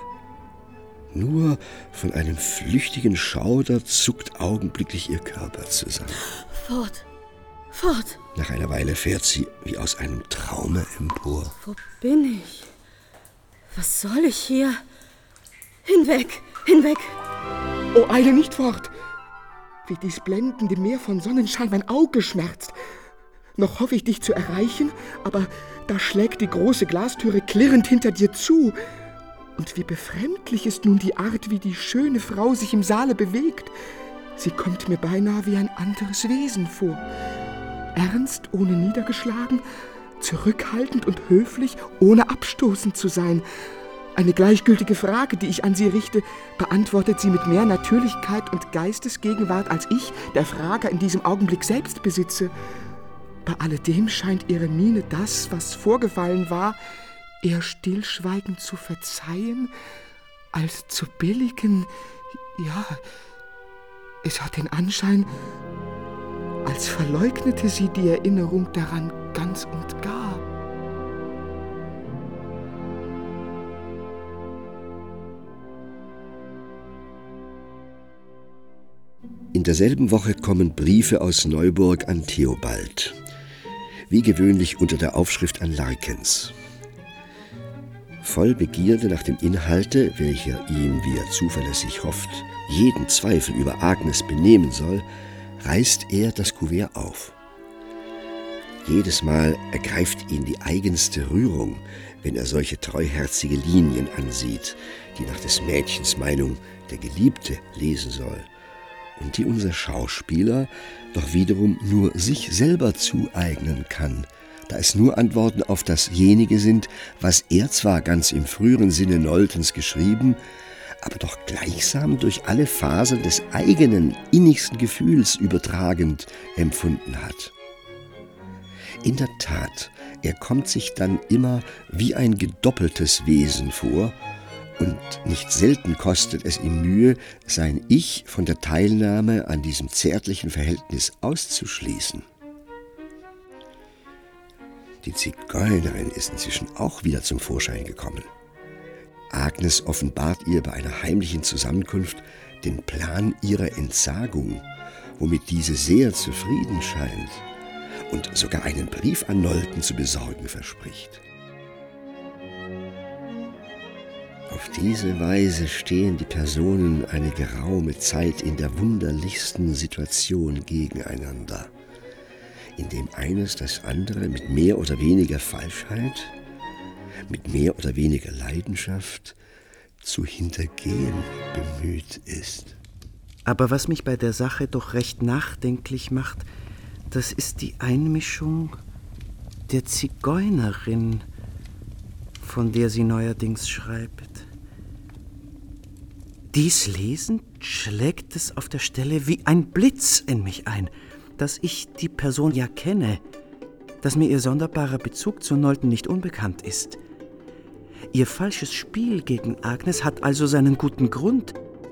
Nur von einem flüchtigen Schauder zuckt augenblicklich ihr Körper zusammen. Fort, fort. Nach einer Weile fährt sie wie aus einem Traume empor. Wo bin ich? Was soll ich hier? Hinweg, hinweg. Oh, eile nicht fort. Wie dies blendende Meer von Sonnenschein mein Auge schmerzt. Noch hoffe ich, dich zu erreichen, aber da schlägt die große Glastüre klirrend hinter dir zu. Und wie befremdlich ist nun die Art, wie die schöne Frau sich im Saale bewegt. Sie kommt mir beinahe wie ein anderes Wesen vor. Ernst, ohne niedergeschlagen, zurückhaltend und höflich, ohne abstoßend zu sein. Eine gleichgültige Frage, die ich an sie richte, beantwortet sie mit mehr Natürlichkeit und Geistesgegenwart, als ich, der Frager, in diesem Augenblick selbst besitze. Bei alledem scheint ihre Miene das, was vorgefallen war, eher stillschweigend zu verzeihen, als zu billigen. Ja, es hat den Anschein, als verleugnete sie die Erinnerung daran ganz und gar. In derselben Woche kommen Briefe aus Neuburg an Theobald. Wie gewöhnlich unter der Aufschrift an Larkens. Voll Begierde nach dem Inhalte, welcher ihm, wie er zuverlässig hofft, jeden Zweifel über Agnes benehmen soll, reißt er das Kuvert auf. Jedes Mal ergreift ihn die eigenste Rührung, wenn er solche treuherzige Linien ansieht, die nach des Mädchens Meinung der Geliebte lesen soll und die unser Schauspieler doch wiederum nur sich selber zueignen kann, da es nur Antworten auf dasjenige sind, was er zwar ganz im früheren Sinne Noltens geschrieben, aber doch gleichsam durch alle Fasern des eigenen innigsten Gefühls übertragend empfunden hat. In der Tat, er kommt sich dann immer wie ein gedoppeltes Wesen vor, und nicht selten kostet es ihm Mühe, sein Ich von der Teilnahme an diesem zärtlichen Verhältnis auszuschließen. Die Zigeunerin ist inzwischen auch wieder zum Vorschein gekommen. Agnes offenbart ihr bei einer heimlichen Zusammenkunft den Plan ihrer Entsagung, womit diese sehr zufrieden scheint und sogar einen Brief an Nolten zu besorgen verspricht. Auf diese Weise stehen die Personen eine geraume Zeit in der wunderlichsten Situation gegeneinander, indem eines das andere mit mehr oder weniger Falschheit, mit mehr oder weniger Leidenschaft zu hintergehen bemüht ist. Aber was mich bei der Sache doch recht nachdenklich macht, das ist die Einmischung der Zigeunerin, von der sie neuerdings schreibt. Dies lesend schlägt es auf der Stelle wie ein Blitz in mich ein, dass ich die Person ja kenne, dass mir ihr sonderbarer Bezug zu Nolten nicht unbekannt ist. Ihr falsches Spiel gegen Agnes hat also seinen guten Grund.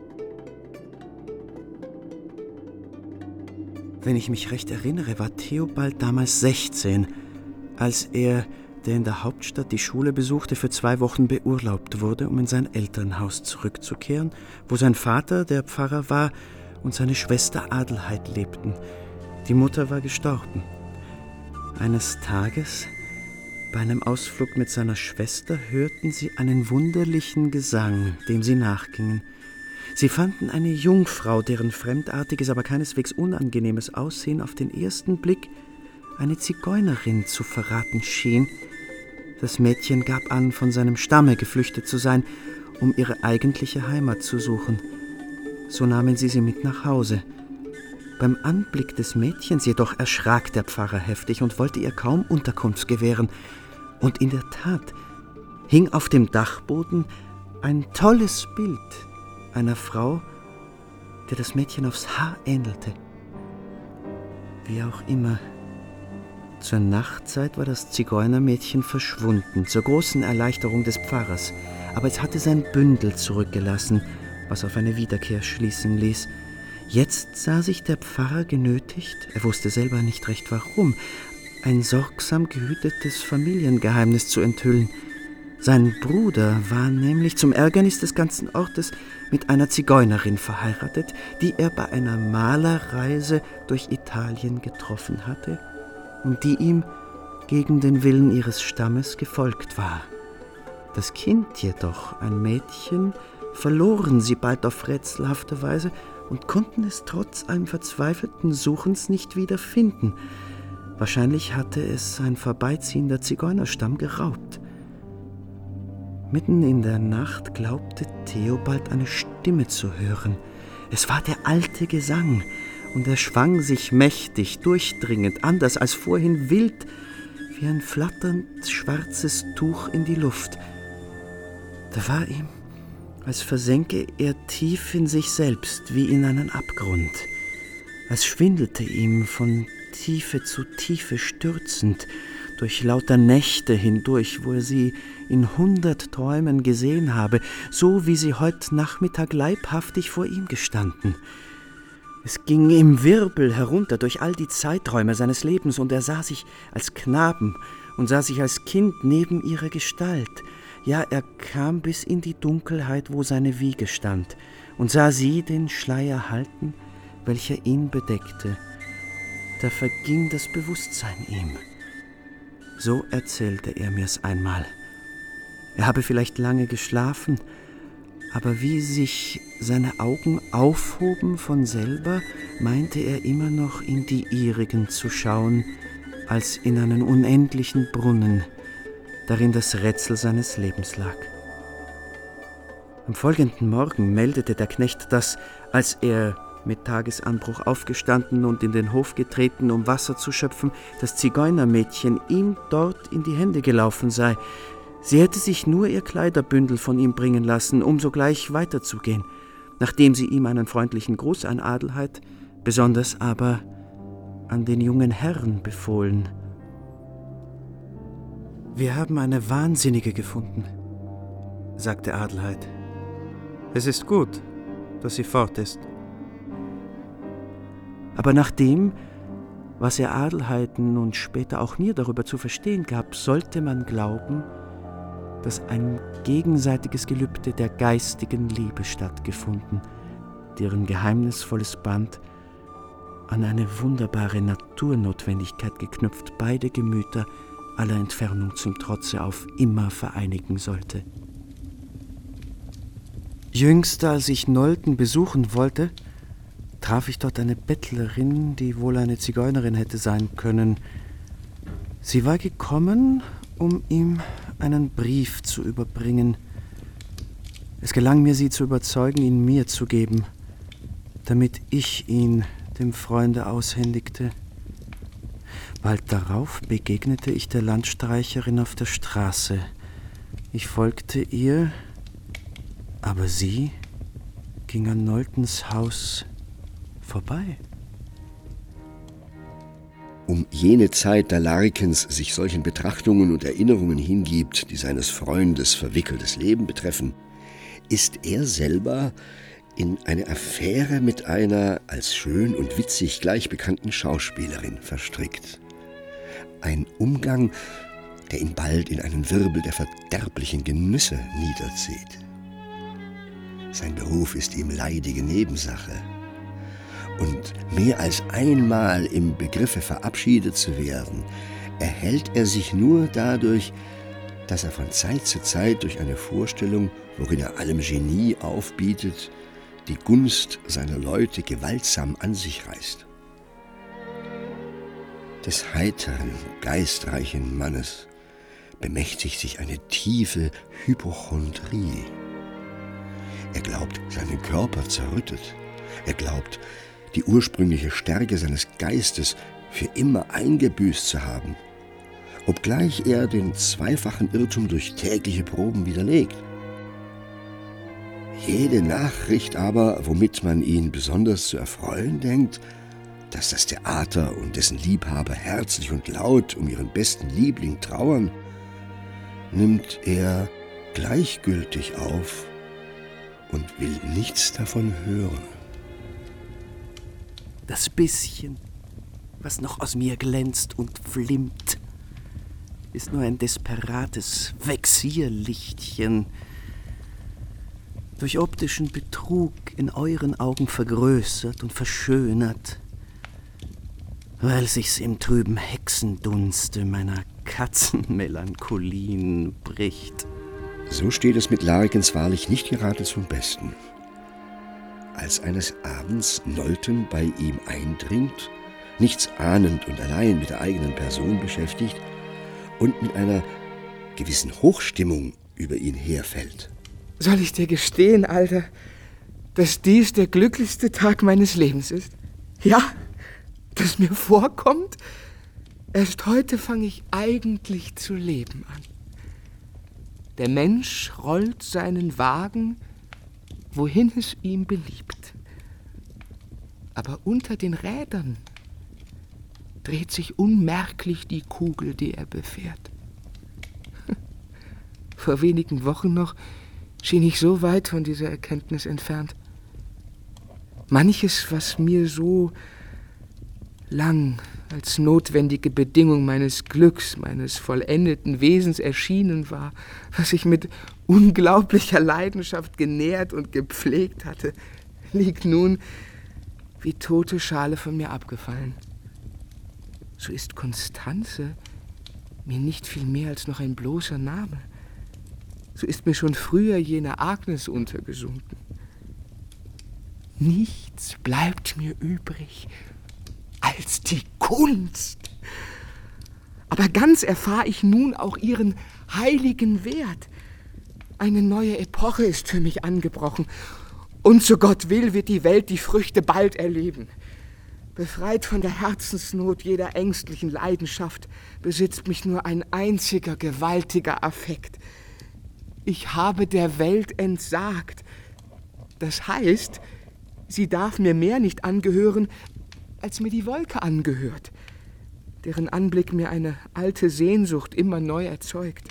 Wenn ich mich recht erinnere, war Theobald damals sechzehn, als er, der in der Hauptstadt die Schule besuchte, für zwei Wochen beurlaubt wurde, um in sein Elternhaus zurückzukehren, wo sein Vater, der Pfarrer war, und seine Schwester Adelheid lebten. Die Mutter war gestorben. Eines Tages, bei einem Ausflug mit seiner Schwester, hörten sie einen wunderlichen Gesang, dem sie nachgingen. Sie fanden eine Jungfrau, deren fremdartiges, aber keineswegs unangenehmes Aussehen auf den ersten Blick eine Zigeunerin zu verraten schien. Das Mädchen gab an, von seinem Stamme geflüchtet zu sein, um ihre eigentliche Heimat zu suchen. So nahmen sie sie mit nach Hause. Beim Anblick des Mädchens jedoch erschrak der Pfarrer heftig und wollte ihr kaum Unterkunft gewähren. Und in der Tat hing auf dem Dachboden ein tolles Bild einer Frau, der das Mädchen aufs Haar ähnelte. Wie auch immer, zur Nachtzeit war das Zigeunermädchen verschwunden, zur großen Erleichterung des Pfarrers. Aber es hatte sein Bündel zurückgelassen, was auf eine Wiederkehr schließen ließ. Jetzt sah sich der Pfarrer genötigt, er wusste selber nicht recht warum, ein sorgsam gehütetes Familiengeheimnis zu enthüllen. Sein Bruder war nämlich zum Ärgernis des ganzen Ortes mit einer Zigeunerin verheiratet, die er bei einer Malerreise durch Italien getroffen hatte und die ihm gegen den Willen ihres Stammes gefolgt war. Das Kind jedoch, ein Mädchen, verloren sie bald auf rätselhafte Weise und konnten es trotz allem verzweifelten Suchens nicht wieder finden. Wahrscheinlich hatte es ein vorbeiziehender Zigeunerstamm geraubt. Mitten in der Nacht glaubte Theobald eine Stimme zu hören. Es war der alte Gesang, und er schwang sich mächtig, durchdringend, anders als vorhin wild, wie ein flatternd schwarzes Tuch in die Luft. Da war ihm, als versenke er tief in sich selbst, wie in einen Abgrund. Als schwindelte ihm von Tiefe zu Tiefe stürzend, durch lauter Nächte hindurch, wo er sie in hundert Träumen gesehen habe, so wie sie heut Nachmittag leibhaftig vor ihm gestanden. Es ging im Wirbel herunter durch all die Zeiträume seines Lebens, und er sah sich als Knaben und sah sich als Kind neben ihrer Gestalt. Ja, er kam bis in die Dunkelheit, wo seine Wiege stand, und sah sie den Schleier halten, welcher ihn bedeckte. Da verging das Bewusstsein ihm. So erzählte er mir's einmal. Er habe vielleicht lange geschlafen, aber wie sich seine Augen aufhoben von selber, meinte er immer noch in die ihrigen zu schauen, als in einen unendlichen Brunnen, darin das Rätsel seines Lebens lag. Am folgenden Morgen meldete der Knecht, dass, als er mit Tagesanbruch aufgestanden und in den Hof getreten, um Wasser zu schöpfen, das Zigeunermädchen ihm dort in die Hände gelaufen sei. Sie hätte sich nur ihr Kleiderbündel von ihm bringen lassen, um sogleich weiterzugehen, nachdem sie ihm einen freundlichen Gruß an Adelheid, besonders aber an den jungen Herrn befohlen. »Wir haben eine Wahnsinnige gefunden«, sagte Adelheid. »Es ist gut, dass sie fort ist.« Aber nach dem, was er Adelheiden und später auch mir darüber zu verstehen gab, sollte man glauben, dass ein gegenseitiges Gelübde der geistigen Liebe stattgefunden, deren geheimnisvolles Band an eine wunderbare Naturnotwendigkeit geknüpft beide Gemüter aller Entfernung zum Trotze auf immer vereinigen sollte. Jüngst, als ich Nolten besuchen wollte, traf ich dort eine Bettlerin, die wohl eine Zigeunerin hätte sein können. Sie war gekommen, um ihm einen Brief zu überbringen. Es gelang mir, sie zu überzeugen, ihn mir zu geben, damit ich ihn dem Freunde aushändigte. Bald darauf begegnete ich der Landstreicherin auf der Straße. Ich folgte ihr, aber sie ging an Noltens Haus vorbei. Um jene Zeit, da Larikens sich solchen Betrachtungen und Erinnerungen hingibt, die seines Freundes verwickeltes Leben betreffen, ist er selber in eine Affäre mit einer als schön und witzig gleich bekannten Schauspielerin verstrickt. Ein Umgang, der ihn bald in einen Wirbel der verderblichen Genüsse niederzieht. Sein Beruf ist ihm leidige Nebensache. Und mehr als einmal im Begriffe verabschiedet zu werden, erhält er sich nur dadurch, dass er von Zeit zu Zeit durch eine Vorstellung, worin er allem Genie aufbietet, die Gunst seiner Leute gewaltsam an sich reißt. Des heiteren, geistreichen Mannes bemächtigt sich eine tiefe Hypochondrie. Er glaubt, seinen Körper zerrüttet. Er glaubt, die ursprüngliche Stärke seines Geistes für immer eingebüßt zu haben, obgleich er den zweifachen Irrtum durch tägliche Proben widerlegt. Jede Nachricht aber, womit man ihn besonders zu erfreuen denkt, dass das Theater und dessen Liebhaber herzlich und laut um ihren besten Liebling trauern, nimmt er gleichgültig auf und will nichts davon hören. Das bisschen, was noch aus mir glänzt und flimmt, ist nur ein desperates Vexierlichtchen, durch optischen Betrug in euren Augen vergrößert und verschönert, weil sich's im trüben Hexendunste meiner Katzenmelancholien bricht. So steht es mit Larikens wahrlich nicht gerade zum Besten. Als eines Abends Nolten bei ihm eindringt, nichts ahnend und allein mit der eigenen Person beschäftigt und mit einer gewissen Hochstimmung über ihn herfällt. Soll ich dir gestehen, Alter, dass dies der glücklichste Tag meines Lebens ist? Ja, dass mir vorkommt, erst heute fange ich eigentlich zu leben an. Der Mensch rollt seinen Wagen, wohin es ihm beliebt. Aber unter den Rädern dreht sich unmerklich die Kugel, die er befährt. Vor wenigen Wochen noch schien ich so weit von dieser Erkenntnis entfernt. Manches, was mir so lang als notwendige Bedingung meines Glücks, meines vollendeten Wesens erschienen war, was ich mit unglaublicher Leidenschaft genährt und gepflegt hatte, liegt nun wie tote Schale von mir abgefallen. So ist Constanze mir nicht viel mehr als noch ein bloßer Name. So ist mir schon früher jene Agnes untergesunken. Nichts bleibt mir übrig als die Kunst. Aber ganz erfahr ich nun auch ihren heiligen Wert. Eine neue Epoche ist für mich angebrochen. Und so Gott will, wird die Welt die Früchte bald erleben. Befreit von der Herzensnot jeder ängstlichen Leidenschaft, besitzt mich nur ein einziger gewaltiger Affekt. Ich habe der Welt entsagt. Das heißt, sie darf mir mehr nicht angehören, als mir die Wolke angehört, deren Anblick mir eine alte Sehnsucht immer neu erzeugt.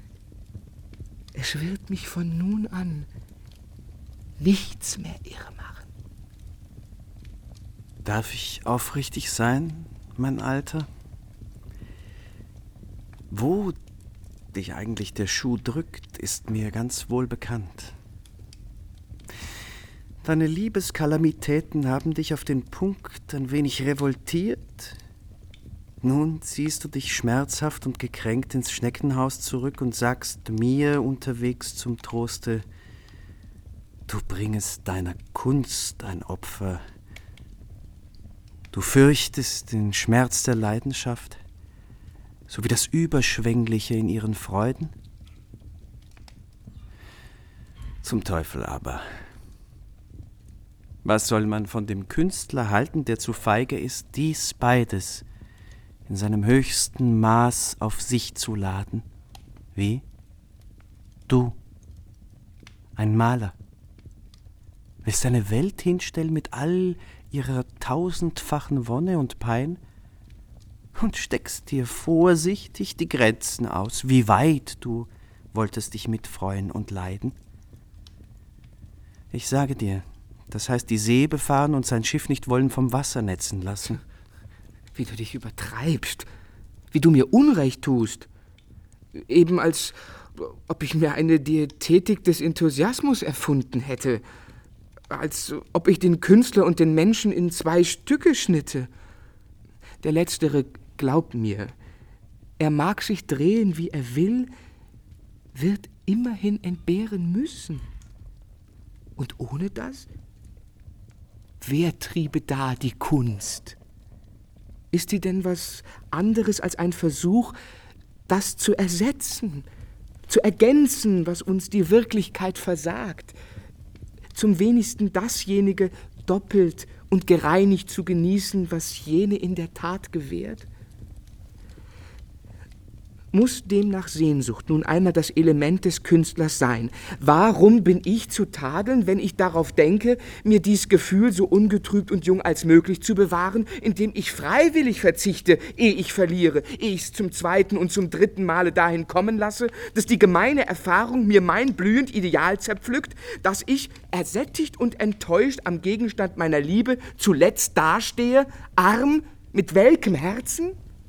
Es wird mich von nun an nichts mehr irre machen. Darf ich aufrichtig sein, mein Alter? Wo dich eigentlich der Schuh drückt, ist mir ganz wohl bekannt. Deine Liebeskalamititäten haben dich auf den Punkt ein wenig revoltiert. Nun ziehst du dich schmerzhaft und gekränkt ins Schneckenhaus zurück und sagst mir unterwegs zum Troste, du bringest deiner Kunst ein Opfer. Du fürchtest den Schmerz der Leidenschaft, sowie das Überschwängliche in ihren Freuden? Zum Teufel aber. Was soll man von dem Künstler halten, der zu feige ist, dies beides in seinem höchsten Maß auf sich zu laden? Wie? Du, ein Maler, willst eine Welt hinstellen mit all ihrer tausendfachen Wonne und Pein und steckst dir vorsichtig die Grenzen aus, wie weit du wolltest dich mitfreuen und leiden? Ich sage dir, das heißt die See befahren und sein Schiff nicht wollen vom Wasser netzen lassen. Wie du dich übertreibst, wie du mir Unrecht tust. Eben als ob ich mir eine Diätetik des Enthusiasmus erfunden hätte. Als ob ich den Künstler und den Menschen in zwei Stücke schnitte. Der Letztere glaubt mir, er mag sich drehen, wie er will, wird immerhin entbehren müssen. Und ohne das? Wer triebe da die Kunst? Ist sie denn was anderes als ein Versuch, das zu ersetzen, zu ergänzen, was uns die Wirklichkeit versagt, zum wenigsten dasjenige doppelt und gereinigt zu genießen, was jene in der Tat gewährt? Muss demnach Sehnsucht nun einmal das Element des Künstlers sein? Warum bin ich zu tadeln, wenn ich darauf denke, mir dies Gefühl so ungetrübt und jung als möglich zu bewahren, indem ich freiwillig verzichte, ehe ich verliere, ehe ich es zum zweiten und zum dritten Male dahin kommen lasse, dass die gemeine Erfahrung mir mein blühend Ideal zerpflückt, dass ich, ersättigt und enttäuscht am Gegenstand meiner Liebe, zuletzt dastehe, arm, mit welkem Herzen?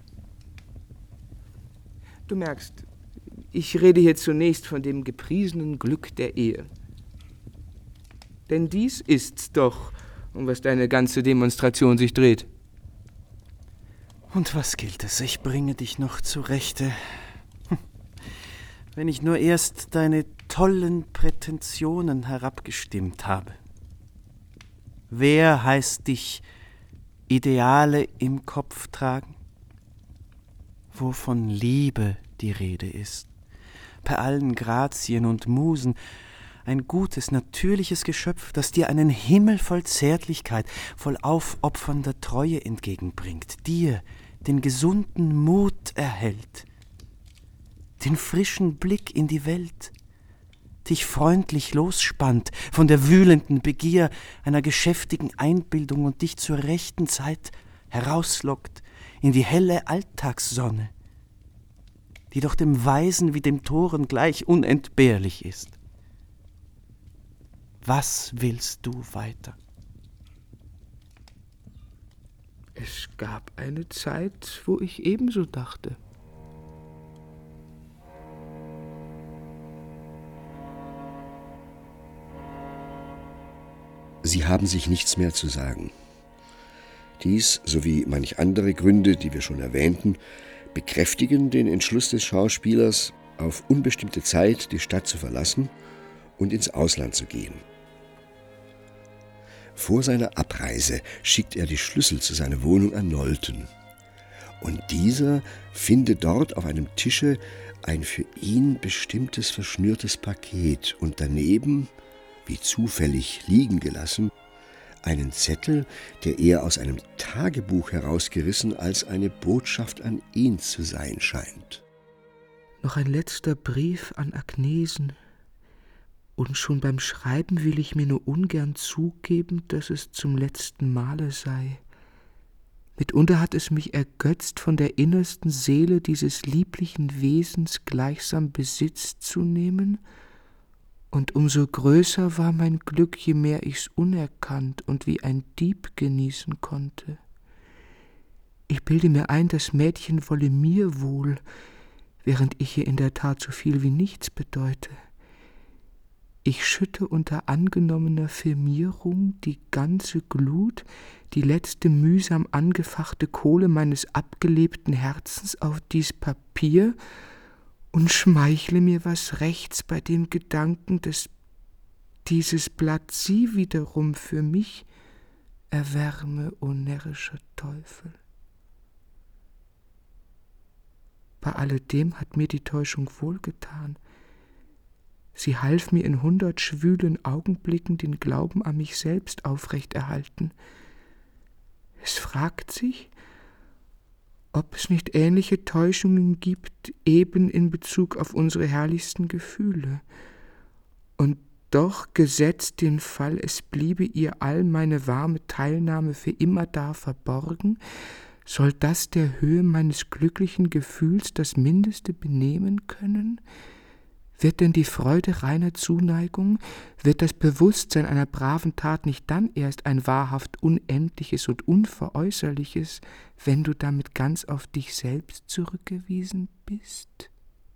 Du merkst, ich rede hier zunächst von dem gepriesenen Glück der Ehe. Denn dies ist's doch, um was deine ganze Demonstration sich dreht. Und was gilt es? Ich bringe dich noch zurechte. Hm. Wenn ich nur erst deine tollen Prätensionen herabgestimmt habe. Wer heißt dich Ideale im Kopf tragen? Wovon Liebe die Rede ist, bei allen Grazien und Musen, ein gutes, natürliches Geschöpf, das dir einen Himmel voll Zärtlichkeit, voll aufopfernder Treue entgegenbringt, dir den gesunden Mut erhält, den frischen Blick in die Welt, dich freundlich losspannt von der wühlenden Begier einer geschäftigen Einbildung und dich zur rechten Zeit herauslockt in die helle Alltagssonne, die doch dem Weisen wie dem Toren gleich unentbehrlich ist. Was willst du weiter? Es gab eine Zeit, wo ich ebenso dachte. Sie haben sich nichts mehr zu sagen. Dies sowie manch andere Gründe, die wir schon erwähnten, bekräftigen den Entschluss des Schauspielers, auf unbestimmte Zeit die Stadt zu verlassen und ins Ausland zu gehen. Vor seiner Abreise schickt er die Schlüssel zu seiner Wohnung an Nolten. Und dieser findet dort auf einem Tische ein für ihn bestimmtes verschnürtes Paket und daneben wie zufällig liegen gelassen, einen Zettel, der eher aus einem Tagebuch herausgerissen als eine Botschaft an ihn zu sein scheint. Noch ein letzter Brief an Agnesen. Und schon beim Schreiben will ich mir nur ungern zugeben, dass es zum letzten Male sei. Mitunter hat es mich ergötzt, von der innersten Seele dieses lieblichen Wesens gleichsam Besitz zu nehmen, und umso größer war mein Glück, je mehr ich's unerkannt und wie ein Dieb genießen konnte. Ich bilde mir ein, das Mädchen wolle mir wohl, während ich ihr in der Tat so viel wie nichts bedeute. Ich schütte unter angenommener Firmierung die ganze Glut, die letzte mühsam angefachte Kohle meines abgelebten Herzens auf dies Papier und schmeichle mir was Rechts bei dem Gedanken, dass dieses Blatt sie wiederum für mich erwärme, o närrischer Teufel. Bei alledem hat mir die Täuschung wohlgetan. Sie half mir in hundert schwülen Augenblicken den Glauben an mich selbst aufrechterhalten. Es fragt sich, ob es nicht ähnliche Täuschungen gibt, eben in Bezug auf unsere herrlichsten Gefühle. Und doch, gesetzt den Fall, es bliebe ihr all meine warme Teilnahme für immerdar verborgen, soll das der Höhe meines glücklichen Gefühls das Mindeste benehmen können? Wird denn die Freude reiner Zuneigung, wird das Bewusstsein einer braven Tat nicht dann erst ein wahrhaft Unendliches und Unveräußerliches, wenn du damit ganz auf dich selbst zurückgewiesen bist?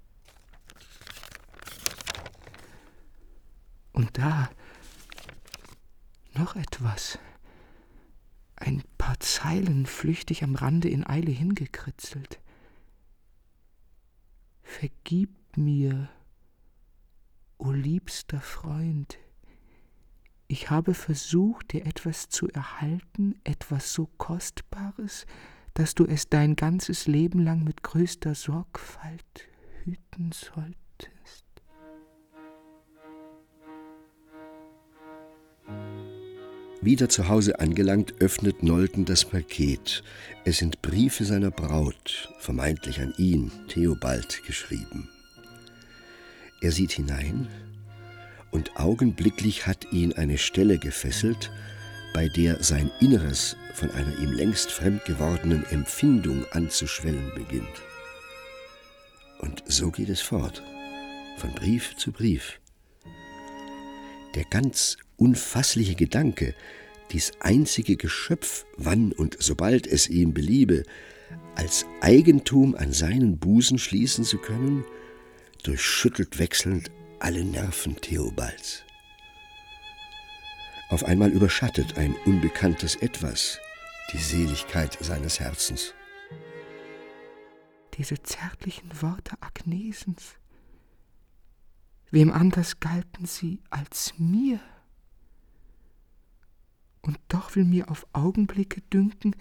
Und da noch etwas. Ein paar Zeilen flüchtig am Rande in Eile hingekritzelt. Vergib mir, o liebster Freund, ich habe versucht, dir etwas zu erhalten, etwas so Kostbares, dass du es dein ganzes Leben lang mit größter Sorgfalt hüten solltest. Wieder zu Hause angelangt, öffnet Nolten das Paket. Es sind Briefe seiner Braut, vermeintlich an ihn, Theobald, geschrieben. Er sieht hinein, und augenblicklich hat ihn eine Stelle gefesselt, bei der sein Inneres von einer ihm längst fremd gewordenen Empfindung anzuschwellen beginnt. Und so geht es fort, von Brief zu Brief. Der ganz unfassliche Gedanke, dies einzige Geschöpf, wann und sobald es ihm beliebe, als Eigentum an seinen Busen schließen zu können, durchschüttelt wechselnd alle Nerven Theobalds. Auf einmal überschattet ein unbekanntes Etwas die Seligkeit seines Herzens. Diese zärtlichen Worte Agnesens, wem anders galten sie als mir? Und doch will mir auf Augenblicke dünken,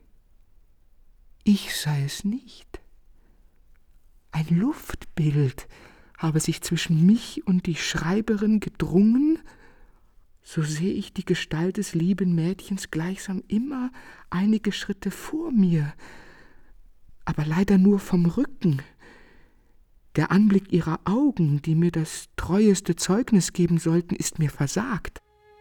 ich sei es nicht. Ein Luftbild habe sich zwischen mich und die Schreiberin gedrungen, so sehe ich die Gestalt des lieben Mädchens gleichsam immer einige Schritte vor mir, aber leider nur vom Rücken. Der Anblick ihrer Augen, die mir das treueste Zeugnis geben sollten, ist mir versagt.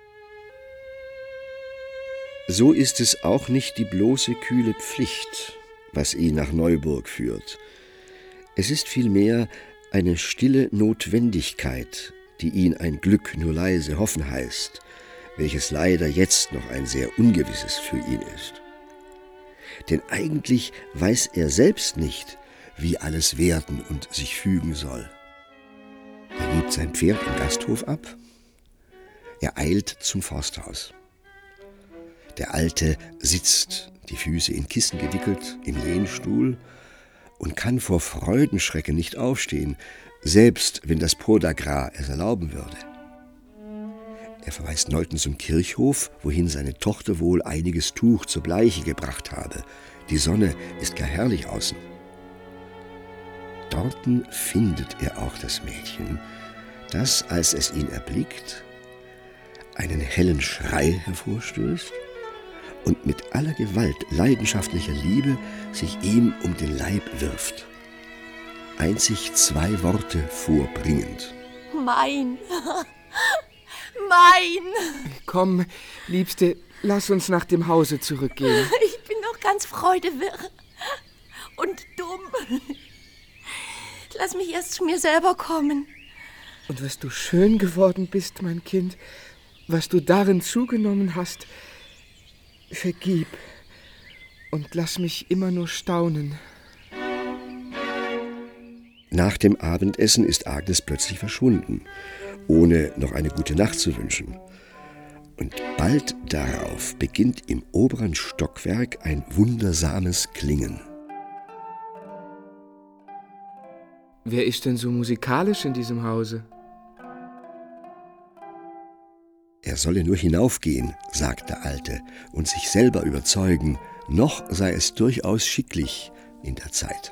So ist es auch nicht die bloße kühle Pflicht, was ihn nach Neuburg führt. Es ist vielmehr eine stille Notwendigkeit, die ihn ein Glück nur leise hoffen heißt, welches leider jetzt noch ein sehr ungewisses für ihn ist. Denn eigentlich weiß er selbst nicht, wie alles werden und sich fügen soll. Er gibt sein Pferd im Gasthof ab. Er eilt zum Forsthaus. Der Alte sitzt, die Füße in Kissen gewickelt, im Lehnstuhl und kann vor Freudenschrecken nicht aufstehen, selbst wenn das Podagra es erlauben würde. Er verweist Nolten zum Kirchhof, wohin seine Tochter wohl einiges Tuch zur Bleiche gebracht habe. Die Sonne ist gar herrlich außen. Dorten findet er auch das Mädchen, das, als es ihn erblickt, einen hellen Schrei hervorstößt und mit aller Gewalt leidenschaftlicher Liebe sich ihm um den Leib wirft, einzig zwei Worte vorbringend. Mein, mein. Komm, Liebste, lass uns nach dem Hause zurückgehen. Ich bin noch ganz freudewirr und dumm. Lass mich erst zu mir selber kommen. Und was du schön geworden bist, mein Kind, was du darin zugenommen hast, vergib und lass mich immer nur staunen. Nach dem Abendessen ist Agnes plötzlich verschwunden, ohne noch eine gute Nacht zu wünschen. Und bald darauf beginnt im oberen Stockwerk ein wundersames Klingen. Wer ist denn so musikalisch in diesem Hause? Er solle nur hinaufgehen, sagt der Alte, und sich selber überzeugen, noch sei es durchaus schicklich in der Zeit.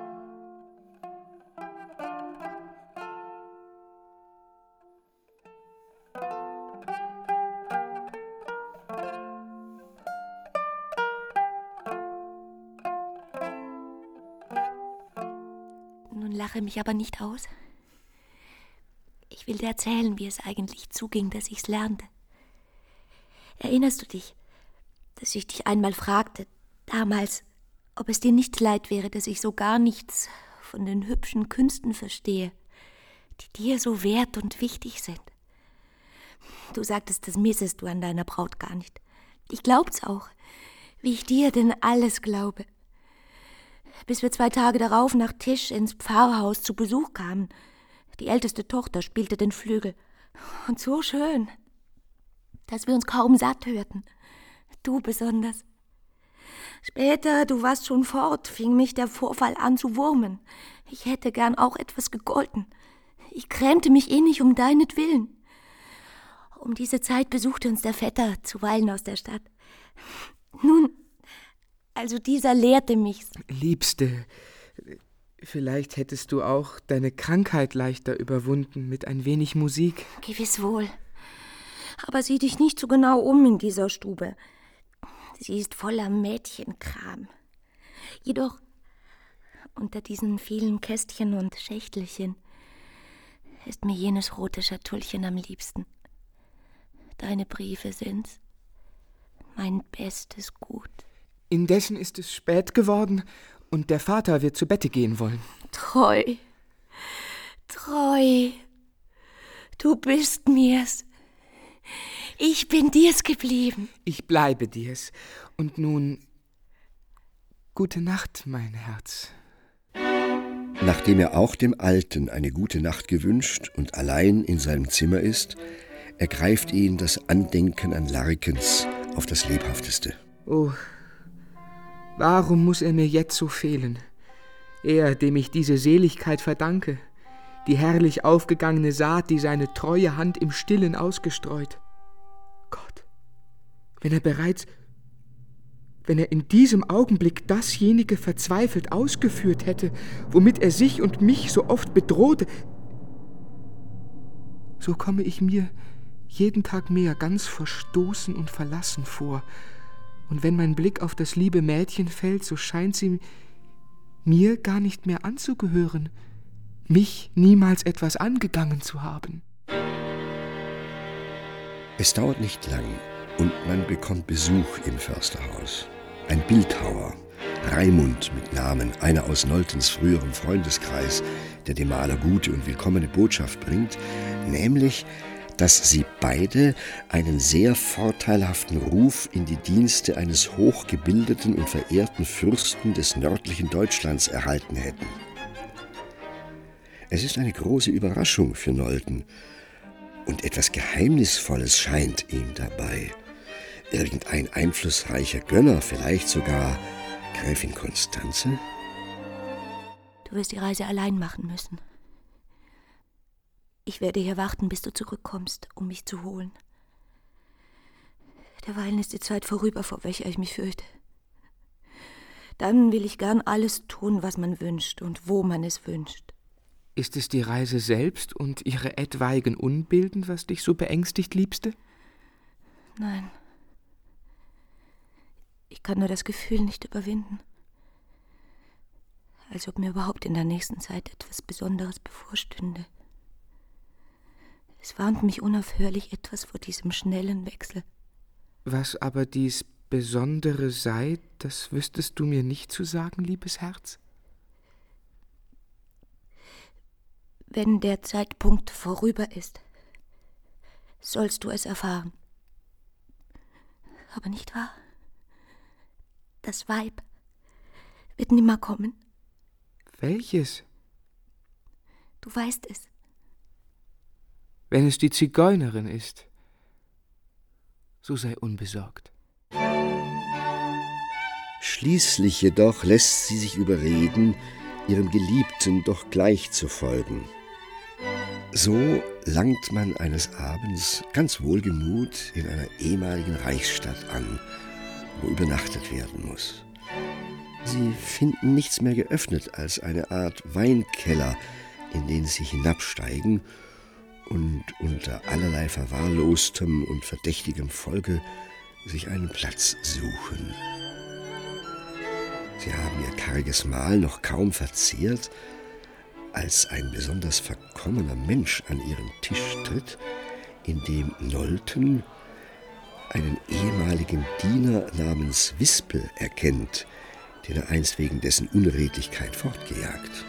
Nun lache mich aber nicht aus. Ich will dir erzählen, wie es eigentlich zuging, dass ich's lernte. Erinnerst du dich, dass ich dich einmal fragte, damals, ob es dir nicht leid wäre, dass ich so gar nichts von den hübschen Künsten verstehe, die dir so wert und wichtig sind? Du sagtest, das missest du an deiner Braut gar nicht. Ich glaub's auch, wie ich dir denn alles glaube. Bis wir zwei Tage darauf nach Tisch ins Pfarrhaus zu Besuch kamen. Die älteste Tochter spielte den Flügel. Und so schön, dass wir uns kaum satt hörten. Du besonders. Später, du warst schon fort, fing mich der Vorfall an zu wurmen. Ich hätte gern auch etwas gegolten. Ich grämte mich innig um deinetwillen. Um diese Zeit besuchte uns der Vetter zuweilen aus der Stadt. Nun, also dieser lehrte mich's. Liebste, vielleicht hättest du auch deine Krankheit leichter überwunden mit ein wenig Musik. Gewiss wohl. Aber sieh dich nicht so genau um in dieser Stube. Sie ist voller Mädchenkram. Jedoch unter diesen vielen Kästchen und Schächtelchen ist mir jenes rote Schatullchen am liebsten. Deine Briefe sind's. Mein bestes Gut. Indessen ist es spät geworden und der Vater wird zu Bette gehen wollen. Treu, treu, du bist mir's. Ich bin dir's geblieben. Ich bleibe dir's. Und nun, gute Nacht, mein Herz. Nachdem er auch dem Alten eine gute Nacht gewünscht und allein in seinem Zimmer ist, ergreift ihn das Andenken an Larkens auf das Lebhafteste. Oh, warum muss er mir jetzt so fehlen? Er, dem ich diese Seligkeit verdanke, die herrlich aufgegangene Saat, die seine treue Hand im Stillen ausgestreut. Gott, wenn er bereits, wenn er in diesem Augenblick dasjenige verzweifelt ausgeführt hätte, womit er sich und mich so oft bedrohte, so komme ich mir jeden Tag mehr ganz verstoßen und verlassen vor. Und wenn mein Blick auf das liebe Mädchen fällt, so scheint sie mir gar nicht mehr anzugehören, mich niemals etwas angegangen zu haben. Es dauert nicht lang und man bekommt Besuch im Försterhaus. Ein Bildhauer, Raimund mit Namen, einer aus Noltens früherem Freundeskreis, der dem Maler gute und willkommene Botschaft bringt, nämlich, dass sie beide einen sehr vorteilhaften Ruf in die Dienste eines hochgebildeten und verehrten Fürsten des nördlichen Deutschlands erhalten hätten. Es ist eine große Überraschung für Nolten und etwas Geheimnisvolles scheint ihm dabei. Irgendein einflussreicher Gönner, vielleicht sogar Gräfin Constanze? Du wirst die Reise allein machen müssen. Ich werde hier warten, bis du zurückkommst, um mich zu holen. Derweilen ist die Zeit vorüber, vor welcher ich mich fürchte. Dann will ich gern alles tun, was man wünscht und wo man es wünscht. Ist es die Reise selbst und ihre etwaigen Unbilden, was dich so beängstigt, Liebste? Nein. Ich kann nur das Gefühl nicht überwinden. Als ob mir überhaupt in der nächsten Zeit etwas Besonderes bevorstünde. Es warnt mich unaufhörlich etwas vor diesem schnellen Wechsel. Was aber dies Besondere sei, das wüsstest du mir nicht zu sagen, liebes Herz? Wenn der Zeitpunkt vorüber ist, sollst du es erfahren. Aber nicht wahr? Das Weib wird nimmer kommen. Welches? Du weißt es. Wenn es die Zigeunerin ist, so sei unbesorgt. Schließlich jedoch lässt sie sich überreden, ihrem Geliebten doch gleich zu folgen. So langt man eines Abends ganz wohlgemut in einer ehemaligen Reichsstadt an, wo übernachtet werden muss. Sie finden nichts mehr geöffnet als eine Art Weinkeller, in den sie hinabsteigen und unter allerlei verwahrlostem und verdächtigem Volke sich einen Platz suchen. Sie haben ihr karges Mahl noch kaum verzehrt, als ein besonders verkommener Mensch an ihren Tisch tritt, in dem Nolten einen ehemaligen Diener namens Wispel erkennt, den er einst wegen dessen Unredlichkeit fortgejagt.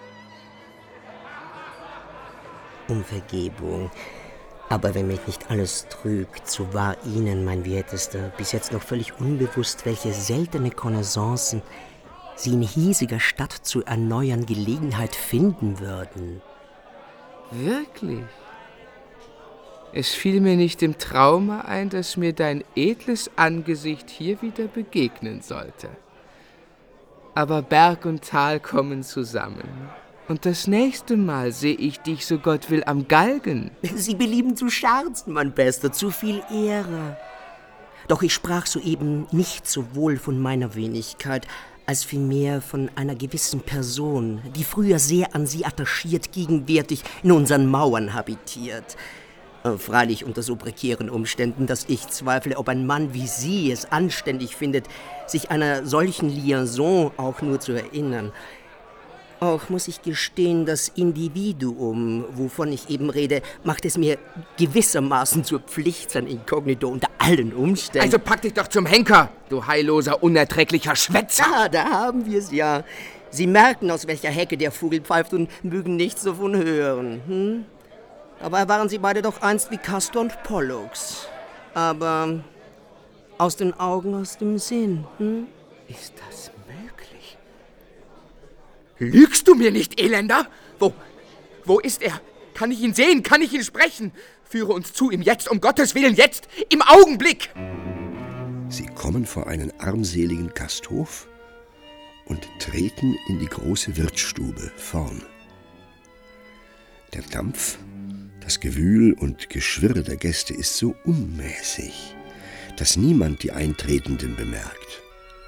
Um Vergebung. Aber wenn mich nicht alles trügt, so war Ihnen, mein Wertester, bis jetzt noch völlig unbewusst, welche seltene Connaissancen Sie in hiesiger Stadt zu erneuern Gelegenheit finden würden. Wirklich? Es fiel mir nicht im Traume ein, dass mir dein edles Angesicht hier wieder begegnen sollte. Aber Berg und Tal kommen zusammen. Und das nächste Mal sehe ich dich, so Gott will, am Galgen. Sie belieben zu scherzen, mein Bester, zu viel Ehre. Doch ich sprach soeben nicht sowohl von meiner Wenigkeit, als vielmehr von einer gewissen Person, die früher sehr an Sie attachiert, gegenwärtig in unseren Mauern habitiert. Äh, freilich unter so prekären Umständen, dass ich zweifle, ob ein Mann wie Sie es anständig findet, sich einer solchen Liaison auch nur zu erinnern. Auch muss ich gestehen, das Individuum, wovon ich eben rede, macht es mir gewissermaßen zur Pflicht, sein Inkognito unter allen Umständen... Also pack dich doch zum Henker, du heilloser, unerträglicher Schwätzer! Ja, da haben wir es ja. Sie merken, aus welcher Hecke der Vogel pfeift und mögen nichts davon hören. Hm? Dabei waren sie beide doch einst wie Castor und Pollux. Aber aus den Augen, aus dem Sinn. Hm? Ist das möglich? Lügst du mir nicht, Elender? Wo, wo ist er? Kann ich ihn sehen? Kann ich ihn sprechen? Führe uns zu ihm jetzt, um Gottes Willen, jetzt, im Augenblick! Sie kommen vor einen armseligen Gasthof und treten in die große Wirtsstube vorn. Der Dampf, das Gewühl und Geschwirr der Gäste ist so unmäßig, dass niemand die Eintretenden bemerkt.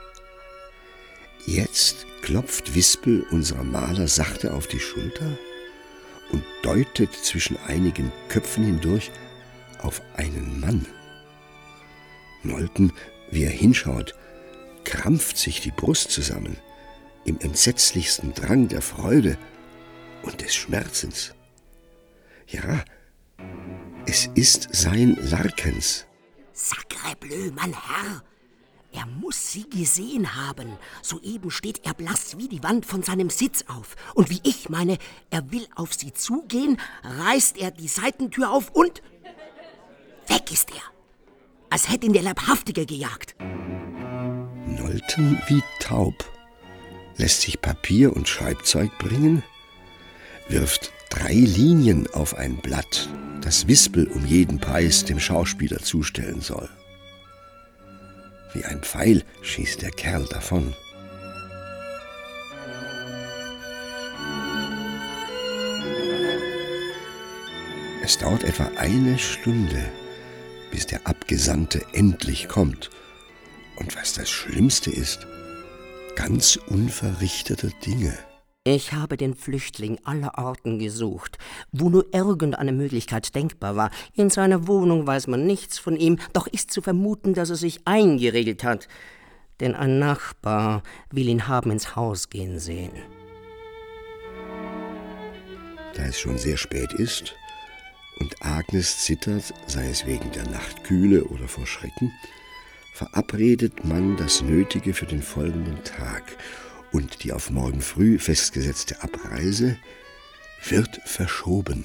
Jetzt klopft Wispel unserer Maler sachte auf die Schulter und deutet zwischen einigen Köpfen hindurch auf einen Mann. Nolten, wie er hinschaut, krampft sich die Brust zusammen, im entsetzlichsten Drang der Freude und des Schmerzens. Ja, es ist sein Larkens. Sacre bleu, mein Herr! Er muss Sie gesehen haben. Soeben steht er blass wie die Wand von seinem Sitz auf. Und wie ich meine, er will auf Sie zugehen, reißt er die Seitentür auf und weg ist er. Als hätte ihn der Leibhaftige gejagt. Nolten wie taub, lässt sich Papier und Schreibzeug bringen, wirft drei Linien auf ein Blatt, das Wispel um jeden Preis dem Schauspieler zustellen soll. Wie ein Pfeil schießt der Kerl davon. Es dauert etwa eine Stunde, bis der Abgesandte endlich kommt. Und was das Schlimmste ist, ganz unverrichteter Dinge. Ich habe den Flüchtling allerorten gesucht, wo nur irgendeine Möglichkeit denkbar war. In seiner Wohnung weiß man nichts von ihm, doch ist zu vermuten, dass er sich eingeregelt hat. Denn ein Nachbar will ihn haben ins Haus gehen sehen. Da es schon sehr spät ist und Agnes zittert, sei es wegen der Nachtkühle oder vor Schrecken, verabredet man das Nötige für den folgenden Tag, und die auf morgen früh festgesetzte Abreise wird verschoben.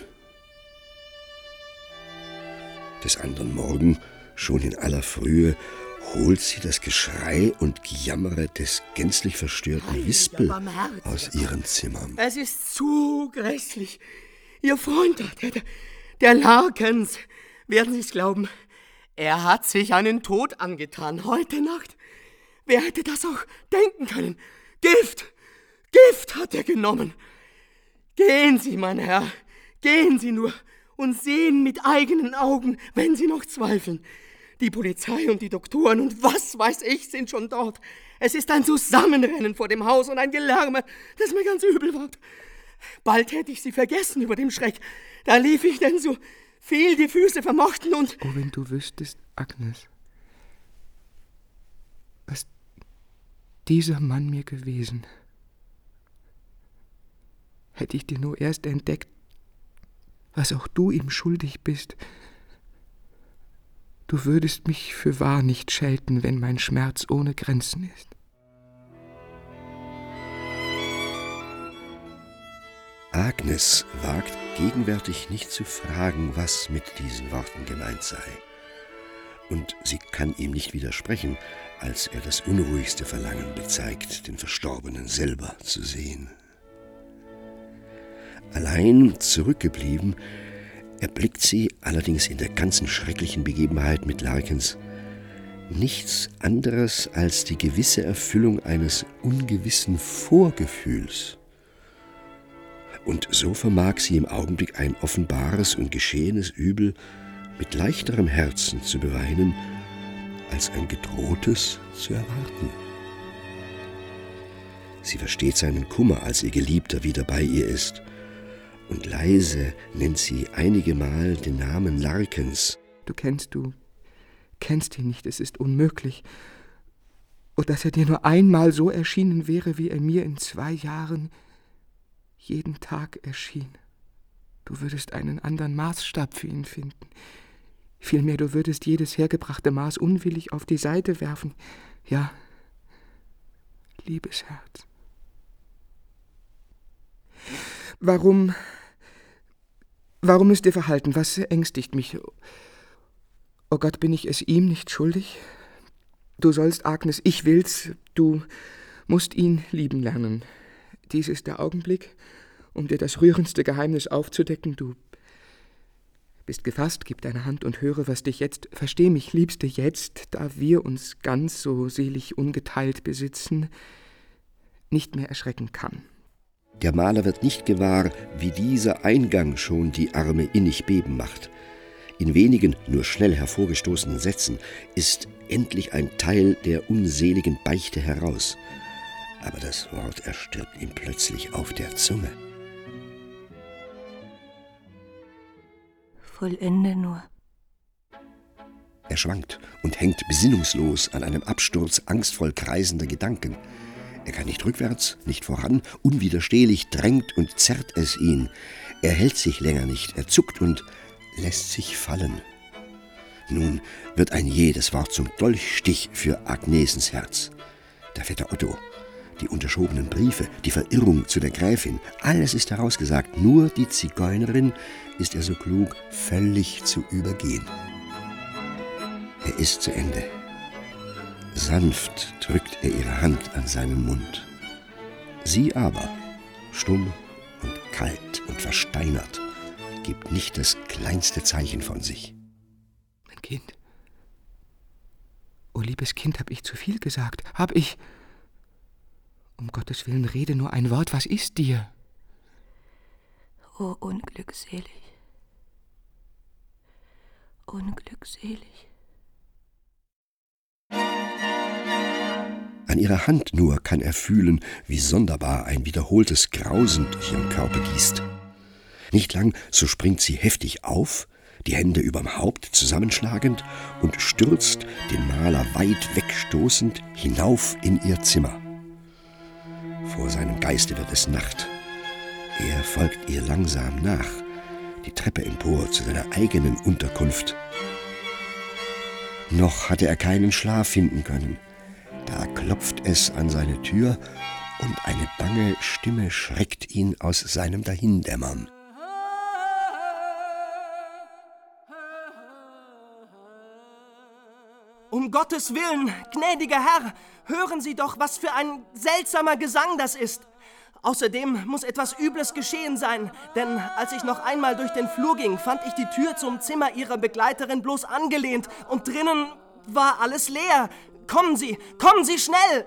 Des anderen Morgen, schon in aller Frühe, holt sie das Geschrei und Gejammere des gänzlich verstörten Wispel aus ihren Zimmern. Es ist zu grässlich. Ihr Freund, der, der, der Larkens, werden Sie es glauben, er hat sich einen Tod angetan heute Nacht. Wer hätte das auch denken können? Gift! Gift hat er genommen. Gehen Sie, mein Herr, gehen Sie nur und sehen mit eigenen Augen, wenn Sie noch zweifeln. Die Polizei und die Doktoren und was weiß ich sind schon dort. Es ist ein Zusammenrennen vor dem Haus und ein Gelärme, das mir ganz übel wird. Bald hätte ich Sie vergessen über dem Schreck. Da lief ich denn so viel die Füße vermochten und... Oh, wenn du wüsstest, Agnes, was dieser Mann mir gewesen. Hätte ich dir nur erst entdeckt, was auch du ihm schuldig bist. Du würdest mich für wahr nicht schelten, wenn mein Schmerz ohne Grenzen ist. Agnes wagt gegenwärtig nicht zu fragen, was mit diesen Worten gemeint sei. Und sie kann ihm nicht widersprechen, als er das unruhigste Verlangen bezeigt, den Verstorbenen selber zu sehen. Allein zurückgeblieben, erblickt sie allerdings in der ganzen schrecklichen Begebenheit mit Larkens nichts anderes als die gewisse Erfüllung eines ungewissen Vorgefühls. Und so vermag sie im Augenblick ein offenbares und geschehenes Übel mit leichterem Herzen zu beweinen, als ein gedrohtes zu erwarten. Sie versteht seinen Kummer, als ihr Geliebter wieder bei ihr ist, und leise nennt sie einige Mal den Namen Larkens. Du kennst, du kennst ihn nicht, es ist unmöglich. Und dass er dir nur einmal so erschienen wäre, wie er mir in zwei Jahren jeden Tag erschien. Du würdest einen anderen Maßstab für ihn finden. Vielmehr, du würdest jedes hergebrachte Maß unwillig auf die Seite werfen. Ja, liebes Herz. Warum, warum ist Ihr Verhalten? Was ängstigt mich? Oh Gott, bin ich es ihm nicht schuldig? Du sollst, Agnes, ich will's, du musst ihn lieben lernen. Dies ist der Augenblick, um dir das rührendste Geheimnis aufzudecken. Du bist gefasst, gib deine Hand und höre, was dich jetzt, versteh mich, Liebste, jetzt, da wir uns ganz so selig ungeteilt besitzen, nicht mehr erschrecken kann. Der Maler wird nicht gewahr, wie dieser Eingang schon die Arme innig beben macht. In wenigen, nur schnell hervorgestoßenen Sätzen ist endlich ein Teil der unseligen Beichte heraus. Aber das Wort erstirbt ihm plötzlich auf der Zunge. Vollende nur. Er schwankt und hängt besinnungslos an einem Absturz angstvoll kreisender Gedanken. Er kann nicht rückwärts, nicht voran, unwiderstehlich drängt und zerrt es ihn. Er hält sich länger nicht, er zuckt und lässt sich fallen. Nun wird ein jedes Wort zum Dolchstich für Agnesens Herz. Der Vetter Otto, die unterschobenen Briefe, die Verirrung zu der Gräfin, alles ist herausgesagt, nur die Zigeunerin ist er so klug, völlig zu übergehen. Er ist zu Ende. Sanft drückt er ihre Hand an seinen Mund. Sie aber, stumm und kalt und versteinert, gibt nicht das kleinste Zeichen von sich. Mein Kind. Oh, liebes Kind, hab ich zu viel gesagt? Hab ich... Um Gottes Willen, rede nur ein Wort. Was ist dir? Oh, unglückselig. Unglückselig. An ihrer Hand nur kann er fühlen, wie sonderbar ein wiederholtes Grausen durch ihren Körper gießt. Nicht lang, so springt sie heftig auf, die Hände überm Haupt zusammenschlagend und stürzt, den Maler weit wegstoßend, hinauf in ihr Zimmer. Vor seinem Geiste wird es Nacht. Er folgt ihr langsam nach, die Treppe empor zu seiner eigenen Unterkunft. Noch hatte er keinen Schlaf finden können. Da klopft es an seine Tür und eine bange Stimme schreckt ihn aus seinem Dahindämmern. Um Gottes Willen, gnädiger Herr, hören Sie doch, was für ein seltsamer Gesang das ist. Außerdem muss etwas Übles geschehen sein, denn als ich noch einmal durch den Flur ging, fand ich die Tür zum Zimmer Ihrer Begleiterin bloß angelehnt und drinnen war alles leer. Kommen Sie, kommen Sie schnell!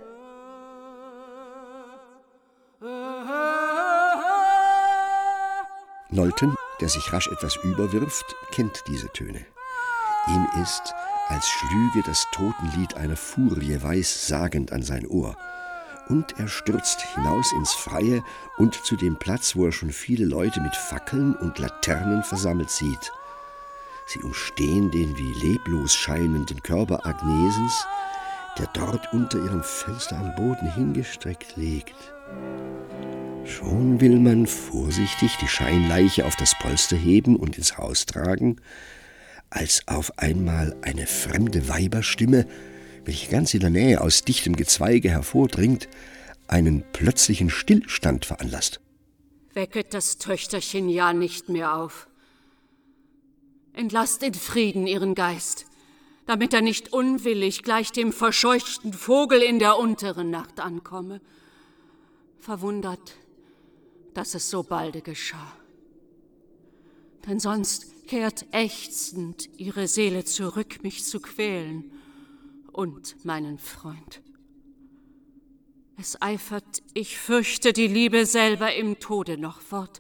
Nolten, der sich rasch etwas überwirft, kennt diese Töne. Ihm ist, als schlüge das Totenlied einer Furie weissagend an sein Ohr. Und er stürzt hinaus ins Freie und zu dem Platz, wo er schon viele Leute mit Fackeln und Laternen versammelt sieht. Sie umstehen den wie leblos scheinenden Körper Agnesens, der dort unter ihrem Fenster am Boden hingestreckt liegt. Schon will man vorsichtig die Scheinleiche auf das Polster heben und ins Haus tragen, als auf einmal eine fremde Weiberstimme, welche ganz in der Nähe aus dichtem Gezweige hervordringt, einen plötzlichen Stillstand veranlasst. Wecket das Töchterchen ja nicht mehr auf. Entlasst in Frieden ihren Geist, damit er nicht unwillig gleich dem verscheuchten Vogel in der unteren Nacht ankomme. Verwundert, dass es so balde geschah. Denn sonst kehrt ächzend ihre Seele zurück, mich zu quälen und meinen Freund. Es eifert, ich fürchte, die Liebe selber im Tode noch fort.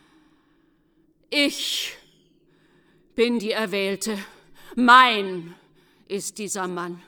Ich bin die Erwählte, mein ist dieser Mann.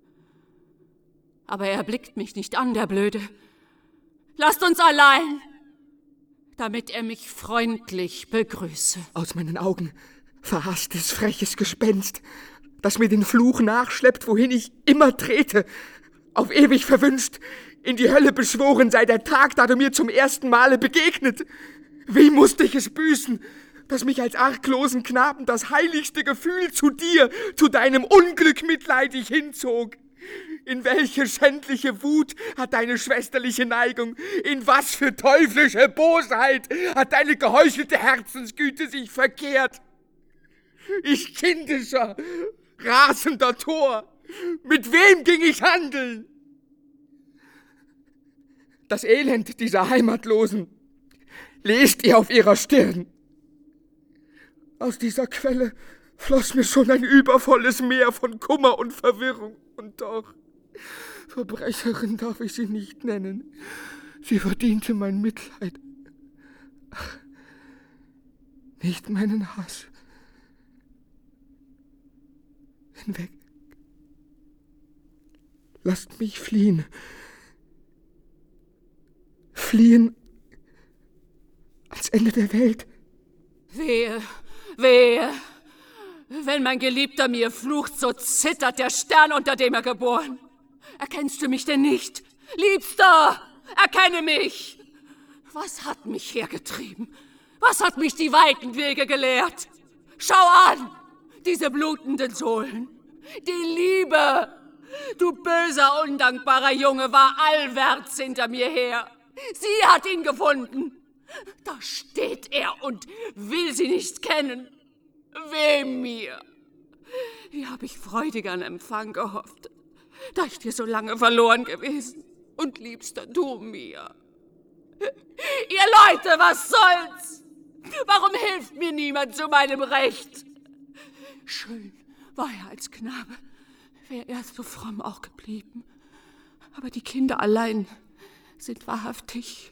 Aber er blickt mich nicht an, der Blöde. Lasst uns allein, damit er mich freundlich begrüße. Aus meinen Augen, verhasstes, freches Gespenst, das mir den Fluch nachschleppt, wohin ich immer trete, auf ewig verwünscht, in die Hölle beschworen sei der Tag, da du mir zum ersten Male begegnet. Wie musste ich es büßen, dass mich als arglosen Knaben das heiligste Gefühl zu dir, zu deinem Unglück mitleidig hinzog. In welche schändliche Wut hat deine schwesterliche Neigung, in was für teuflische Bosheit hat deine geheuchelte Herzensgüte sich verkehrt? Ich kindischer, rasender Tor, mit wem ging ich handeln? Das Elend dieser Heimatlosen lest ihr auf ihrer Stirn. Aus dieser Quelle floss mir schon ein übervolles Meer von Kummer und Verwirrung. Und doch, Verbrecherin darf ich sie nicht nennen. Sie verdiente mein Mitleid. Ach, nicht meinen Hass. Hinweg. Lasst mich fliehen. Fliehen ans Ende der Welt. Wehe, wehe. Wenn mein Geliebter mir flucht, so zittert der Stern, unter dem er geboren. Erkennst du mich denn nicht? Liebster, erkenne mich! Was hat mich hergetrieben? Was hat mich die weiten Wege gelehrt? Schau an, diese blutenden Sohlen. Die Liebe, du böser, undankbarer Junge, war allwärts hinter mir her. Sie hat ihn gefunden. Da steht er und will sie nicht kennen. Weh mir! Wie habe ich freudig an Empfang gehofft, da ich dir so lange verloren gewesen und liebster du mir. Ihr Leute, was soll's? Warum hilft mir niemand zu meinem Recht? Schön war er als Knabe, wäre er so fromm auch geblieben. Aber die Kinder allein sind wahrhaftig.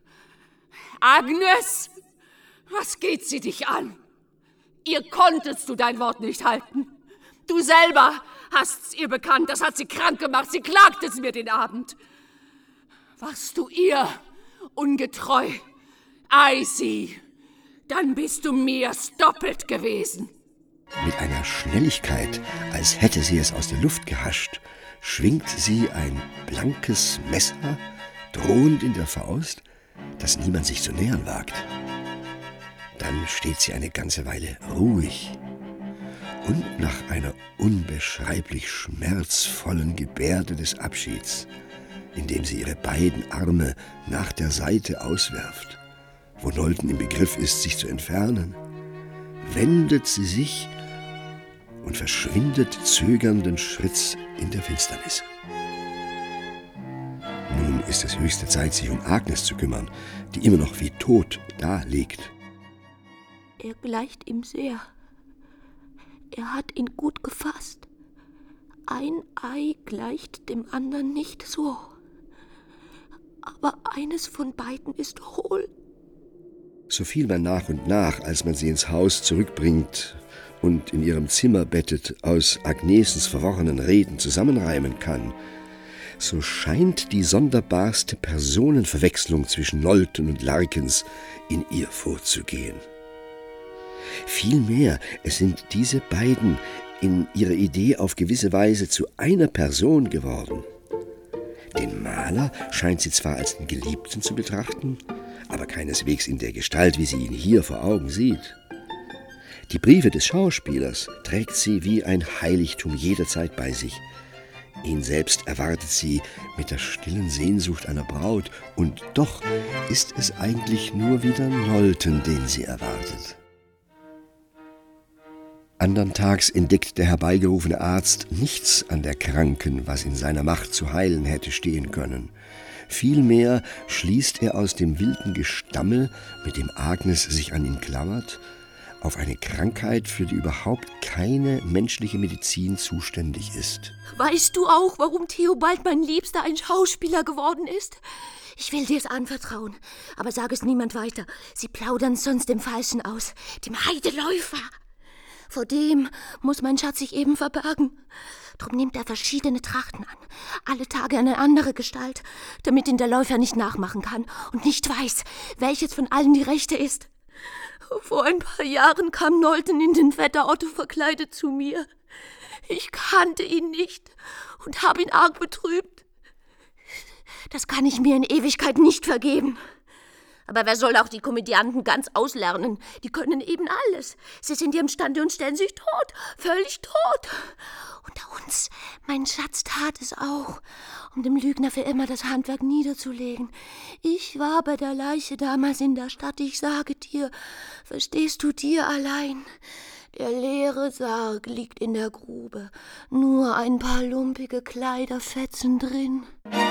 Agnes, was geht sie dich an? Ihr konntest du dein Wort nicht halten. Du selber hast's ihr bekannt, das hat sie krank gemacht, sie klagt es mir den Abend. Warst du ihr ungetreu, ei sie, dann bist du mir's doppelt gewesen. Mit einer Schnelligkeit, als hätte sie es aus der Luft gehascht, schwingt sie ein blankes Messer, drohend in der Faust, dass niemand sich zu nähern wagt. Dann steht sie eine ganze Weile ruhig und nach einer unbeschreiblich schmerzvollen Gebärde des Abschieds, indem sie ihre beiden Arme nach der Seite auswerft, wo Nolten im Begriff ist, sich zu entfernen, wendet sie sich und verschwindet zögernden Schritts in der Finsternis. Nun ist es höchste Zeit, sich um Agnes zu kümmern, die immer noch wie tot da liegt. Er gleicht ihm sehr. Er hat ihn gut gefasst. Ein Ei gleicht dem anderen nicht so. Aber eines von beiden ist hohl. So fiel man nach und nach, als man sie ins Haus zurückbringt und in ihrem Zimmer bettet, aus Agnesens verworrenen Reden zusammenreimen kann, so scheint die sonderbarste Personenverwechslung zwischen Nolten und Larkins in ihr vorzugehen. Vielmehr, es sind diese beiden in ihrer Idee auf gewisse Weise zu einer Person geworden. Den Maler scheint sie zwar als den Geliebten zu betrachten, aber keineswegs in der Gestalt, wie sie ihn hier vor Augen sieht. Die Briefe des Schauspielers trägt sie wie ein Heiligtum jederzeit bei sich. Ihn selbst erwartet sie mit der stillen Sehnsucht einer Braut, und doch ist es eigentlich nur wieder Nolten, den sie erwartet. Andern Tags entdeckt der herbeigerufene Arzt nichts an der Kranken, was in seiner Macht zu heilen hätte stehen können. Vielmehr schließt er aus dem wilden Gestammel, mit dem Agnes sich an ihn klammert, auf eine Krankheit, für die überhaupt keine menschliche Medizin zuständig ist. Weißt du auch, warum Theobald mein Liebster ein Schauspieler geworden ist? Ich will dir's anvertrauen, aber sag es niemand weiter. Sie plaudern sonst dem Falschen aus, dem Heideläufer. Vor dem muss mein Schatz sich eben verbergen. Drum nimmt er verschiedene Trachten an, alle Tage eine andere Gestalt, damit ihn der Läufer nicht nachmachen kann und nicht weiß, welches von allen die rechte ist. Vor ein paar Jahren kam Nolten in den Vetter Otto verkleidet zu mir. Ich kannte ihn nicht und habe ihn arg betrübt. Das kann ich mir in Ewigkeit nicht vergeben. Aber wer soll auch die Komödianten ganz auslernen? Die können eben alles. Sie sind imstande und stellen sich tot, völlig tot. Unter uns, mein Schatz tat es auch, um dem Lügner für immer das Handwerk niederzulegen. Ich war bei der Leiche damals in der Stadt, ich sage dir, verstehst du dir allein? Der leere Sarg liegt in der Grube, nur ein paar lumpige Kleiderfetzen drin.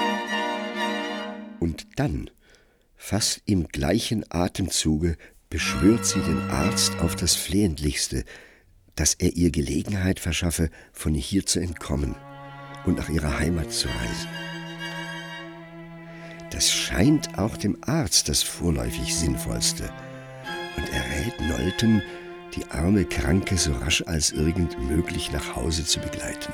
Und dann, fast im gleichen Atemzuge, beschwört sie den Arzt auf das Flehentlichste, dass er ihr Gelegenheit verschaffe, von hier zu entkommen und nach ihrer Heimat zu reisen. Das scheint auch dem Arzt das vorläufig Sinnvollste, und er rät Nolten, die arme Kranke so rasch als irgend möglich nach Hause zu begleiten.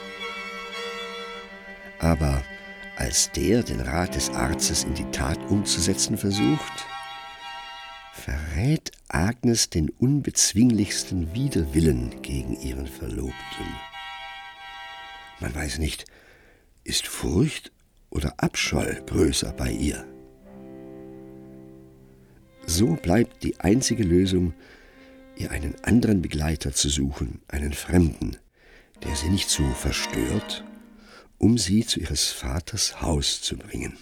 Aber als der den Rat des Arztes in die Tat umzusetzen versucht, verrät Agnes den unbezwinglichsten Widerwillen gegen ihren Verlobten. Man weiß nicht, ist Furcht oder Abscheu größer bei ihr? So bleibt die einzige Lösung, ihr einen anderen Begleiter zu suchen, einen Fremden, der sie nicht so verstört, um sie zu ihres Vaters Haus zu bringen.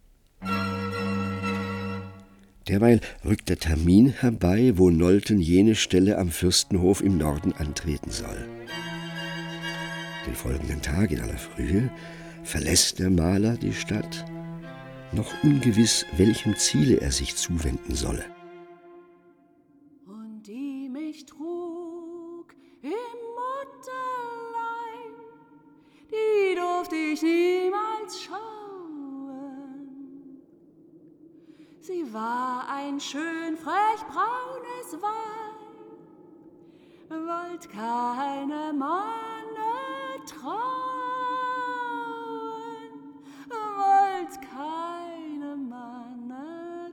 Derweil rückt der Termin herbei, wo Nolten jene Stelle am Fürstenhof im Norden antreten soll. Den folgenden Tag in aller Frühe verlässt der Maler die Stadt, noch ungewiss, welchem Ziele er sich zuwenden solle. Und die mich trug im Mutterlein, die durfte ich niemals schauen. Sie war ein schön frech braunes Weib, wollt keine Manne trauen. trauen, wollt keinem Manne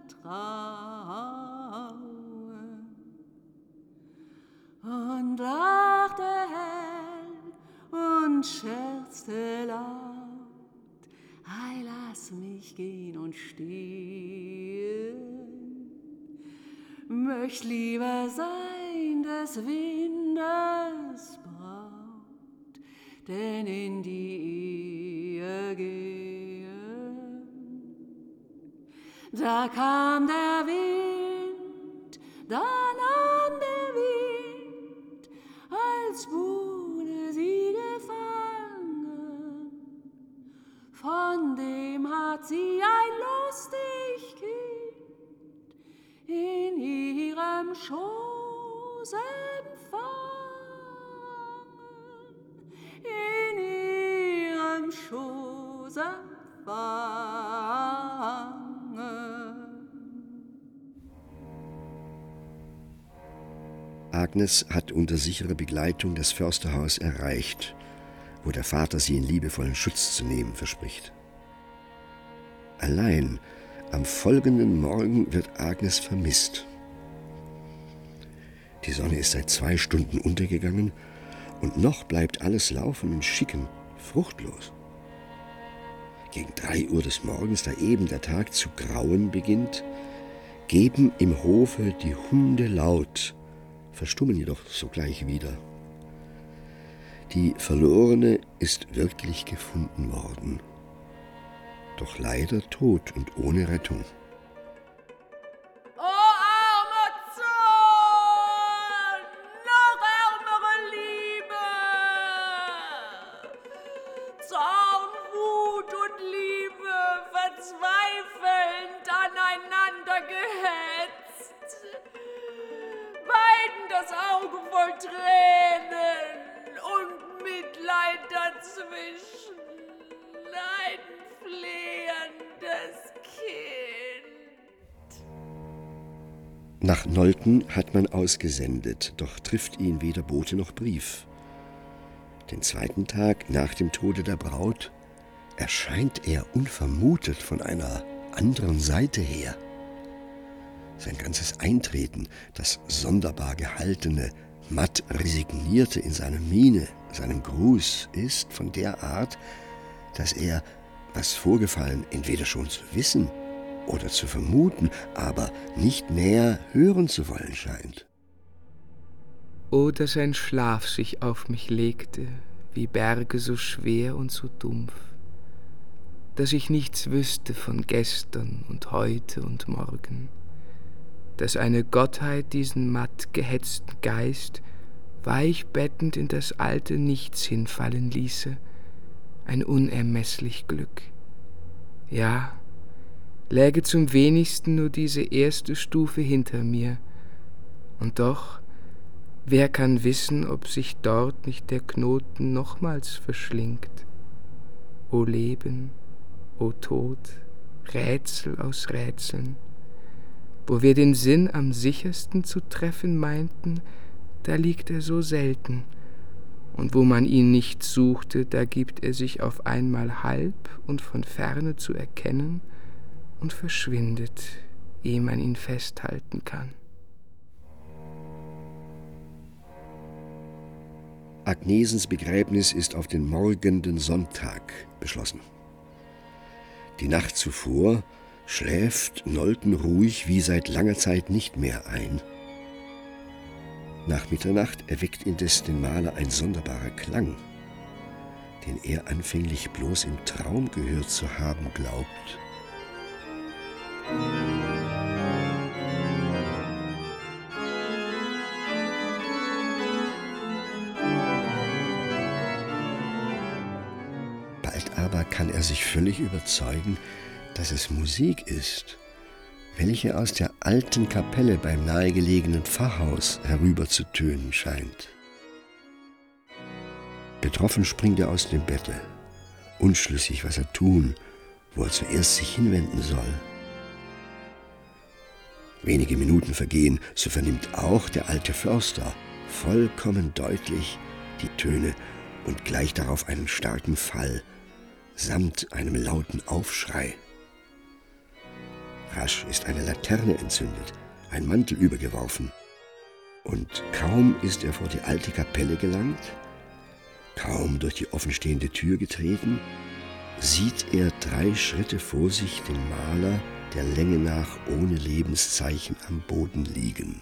trauen. Und lachte hell und scherzte laut, ei, lass mich gehen und stehen, möcht lieber sein des Windes Braut, denn in die Ehe gehen. Da kam der Wind, da nahm der Wind, als wurde sie gefangen. Von dem hat sie ein lustig Kind in ihrem Schoß empfangen, in ihrem Schoß empfangen. Agnes hat unter sicherer Begleitung das Försterhaus erreicht, wo der Vater sie in liebevollen Schutz zu nehmen verspricht. Allein am folgenden Morgen wird Agnes vermisst. Die Sonne ist seit zwei Stunden untergegangen und noch bleibt alles Laufen und Schicken fruchtlos. Gegen drei Uhr des Morgens, da eben der Tag zu grauen beginnt, geben im Hofe die Hunde laut, verstummen jedoch sogleich wieder. Die Verlorene ist wirklich gefunden worden, doch leider tot und ohne Rettung. O armer Zorn, noch ärmere Liebe, Zorn, Wut und Liebe verzweifelnd aneinander gehetzt, beiden das Auge voll Tränen und Mitleid dazwischen, ein flehendes Kind. Nach Nolten hat man ausgesendet, doch trifft ihn weder Bote noch Brief. Den zweiten Tag nach dem Tode der Braut erscheint er unvermutet von einer anderen Seite her. Sein ganzes Eintreten, das sonderbar gehaltene, matt resignierte in seiner Miene, seinem Gruß, ist von der Art, dass er, was vorgefallen, entweder schon zu wissen oder zu vermuten, aber nicht näher hören zu wollen scheint. O, dass ein Schlaf sich auf mich legte, wie Berge so schwer und so dumpf, dass ich nichts wüsste von gestern und heute und morgen, dass eine Gottheit diesen matt gehetzten Geist weich bettend in das alte Nichts hinfallen ließe, ein unermesslich Glück. Ja, läge zum wenigsten nur diese erste Stufe hinter mir, und doch, wer kann wissen, ob sich dort nicht der Knoten nochmals verschlingt? O Leben, o Tod, Rätsel aus Rätseln, wo wir den Sinn am sichersten zu treffen meinten, da liegt er so selten, und wo man ihn nicht suchte, da gibt er sich auf einmal halb und von ferne zu erkennen und verschwindet, ehe man ihn festhalten kann. Agnesens Begräbnis ist auf den morgenden Sonntag beschlossen. Die Nacht zuvor schläft Nolten ruhig wie seit langer Zeit nicht mehr ein. Nach Mitternacht erweckt indes den Maler ein sonderbarer Klang, den er anfänglich bloß im Traum gehört zu haben glaubt. Bald aber kann er sich völlig überzeugen, dass es Musik ist, welche aus der alten Kapelle beim nahegelegenen Pfarrhaus herüber zu tönen scheint. Betroffen springt er aus dem Bette, unschlüssig, was er tun, wo er zuerst sich hinwenden soll. Wenige Minuten vergehen, so vernimmt auch der alte Förster vollkommen deutlich die Töne und gleich darauf einen starken Fall, samt einem lauten Aufschrei. Rasch ist eine Laterne entzündet, ein Mantel übergeworfen, und kaum ist er vor die alte Kapelle gelangt, kaum durch die offenstehende Tür getreten, sieht er drei Schritte vor sich den Maler der Länge nach ohne Lebenszeichen am Boden liegen.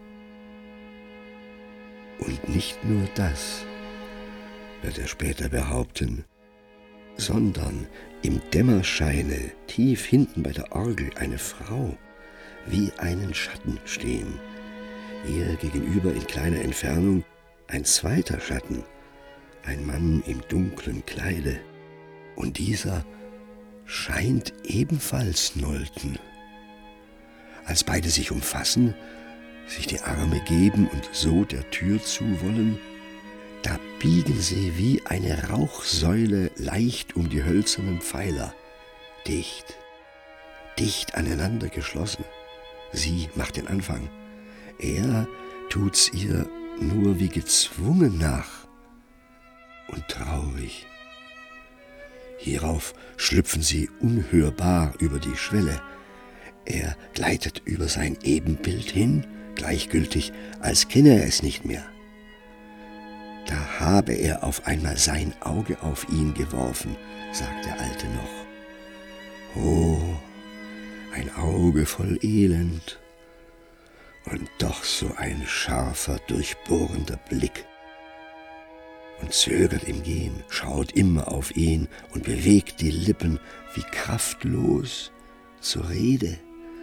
Und nicht nur das, wird er später behaupten, sondern im Dämmerscheine tief hinten bei der Orgel eine Frau wie einen Schatten stehen, ihr gegenüber in kleiner Entfernung ein zweiter Schatten, ein Mann im dunklen Kleide, und dieser scheint ebenfalls Nolten. Als beide sich umfassen, sich die Arme geben und so der Tür zuwollen, da biegen sie wie eine Rauchsäule leicht um die hölzernen Pfeiler, dicht, dicht aneinander geschlossen. Sie macht den Anfang, er tut's ihr nur wie gezwungen nach und traurig. Hierauf schlüpfen sie unhörbar über die Schwelle. Er gleitet über sein Ebenbild hin, gleichgültig, als kenne er es nicht mehr. Da habe er auf einmal sein Auge auf ihn geworfen, sagt der Alte noch. Oh, ein Auge voll Elend und doch so ein scharfer, durchbohrender Blick. Und zögert im Gehen, schaut immer auf ihn und bewegt die Lippen wie kraftlos zur Rede.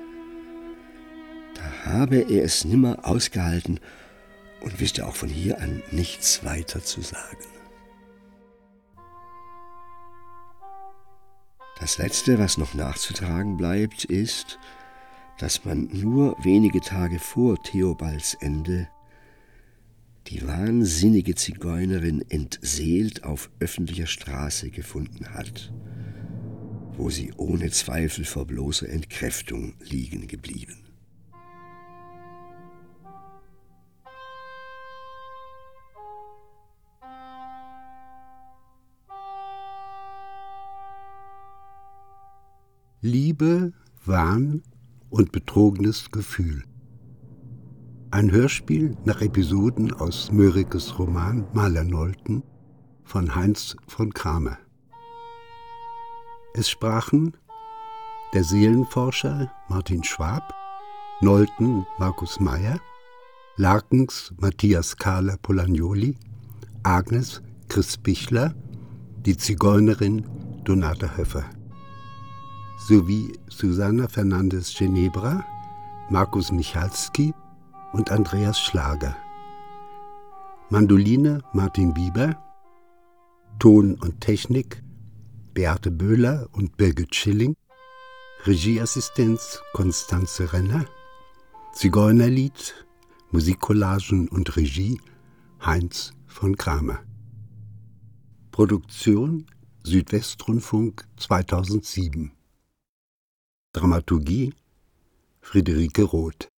Da habe er es nimmer ausgehalten und wüsste auch von hier an nichts weiter zu sagen. Das Letzte, was noch nachzutragen bleibt, ist, dass man nur wenige Tage vor Theobalds Ende die wahnsinnige Zigeunerin entseelt auf öffentlicher Straße gefunden hat, wo sie ohne Zweifel vor bloßer Entkräftung liegen geblieben. Liebe, Wahn und betrogenes Gefühl. Ein Hörspiel nach Episoden aus Mörikes Roman Maler Nolten von Heinz von Kramer. Es sprachen der Seelenforscher Martin Schwab, Nolten Markus Meyer, Larkens Matthias Kahler Polagnoli, Agnes Chris Bichler, die Zigeunerin Donata Höffer, sowie Susanna Fernandes Genebra, Markus Michalski und Andreas Schlager. Mandoline Martin Bieber, Ton und Technik Beate Böhler und Birgit Schilling, Regieassistenz Konstanze Renner, Zigeunerlied, Musikcollagen und Regie Heinz von Kramer. Produktion Südwestrundfunk zweitausendsieben. Dramaturgie Friederike Roth.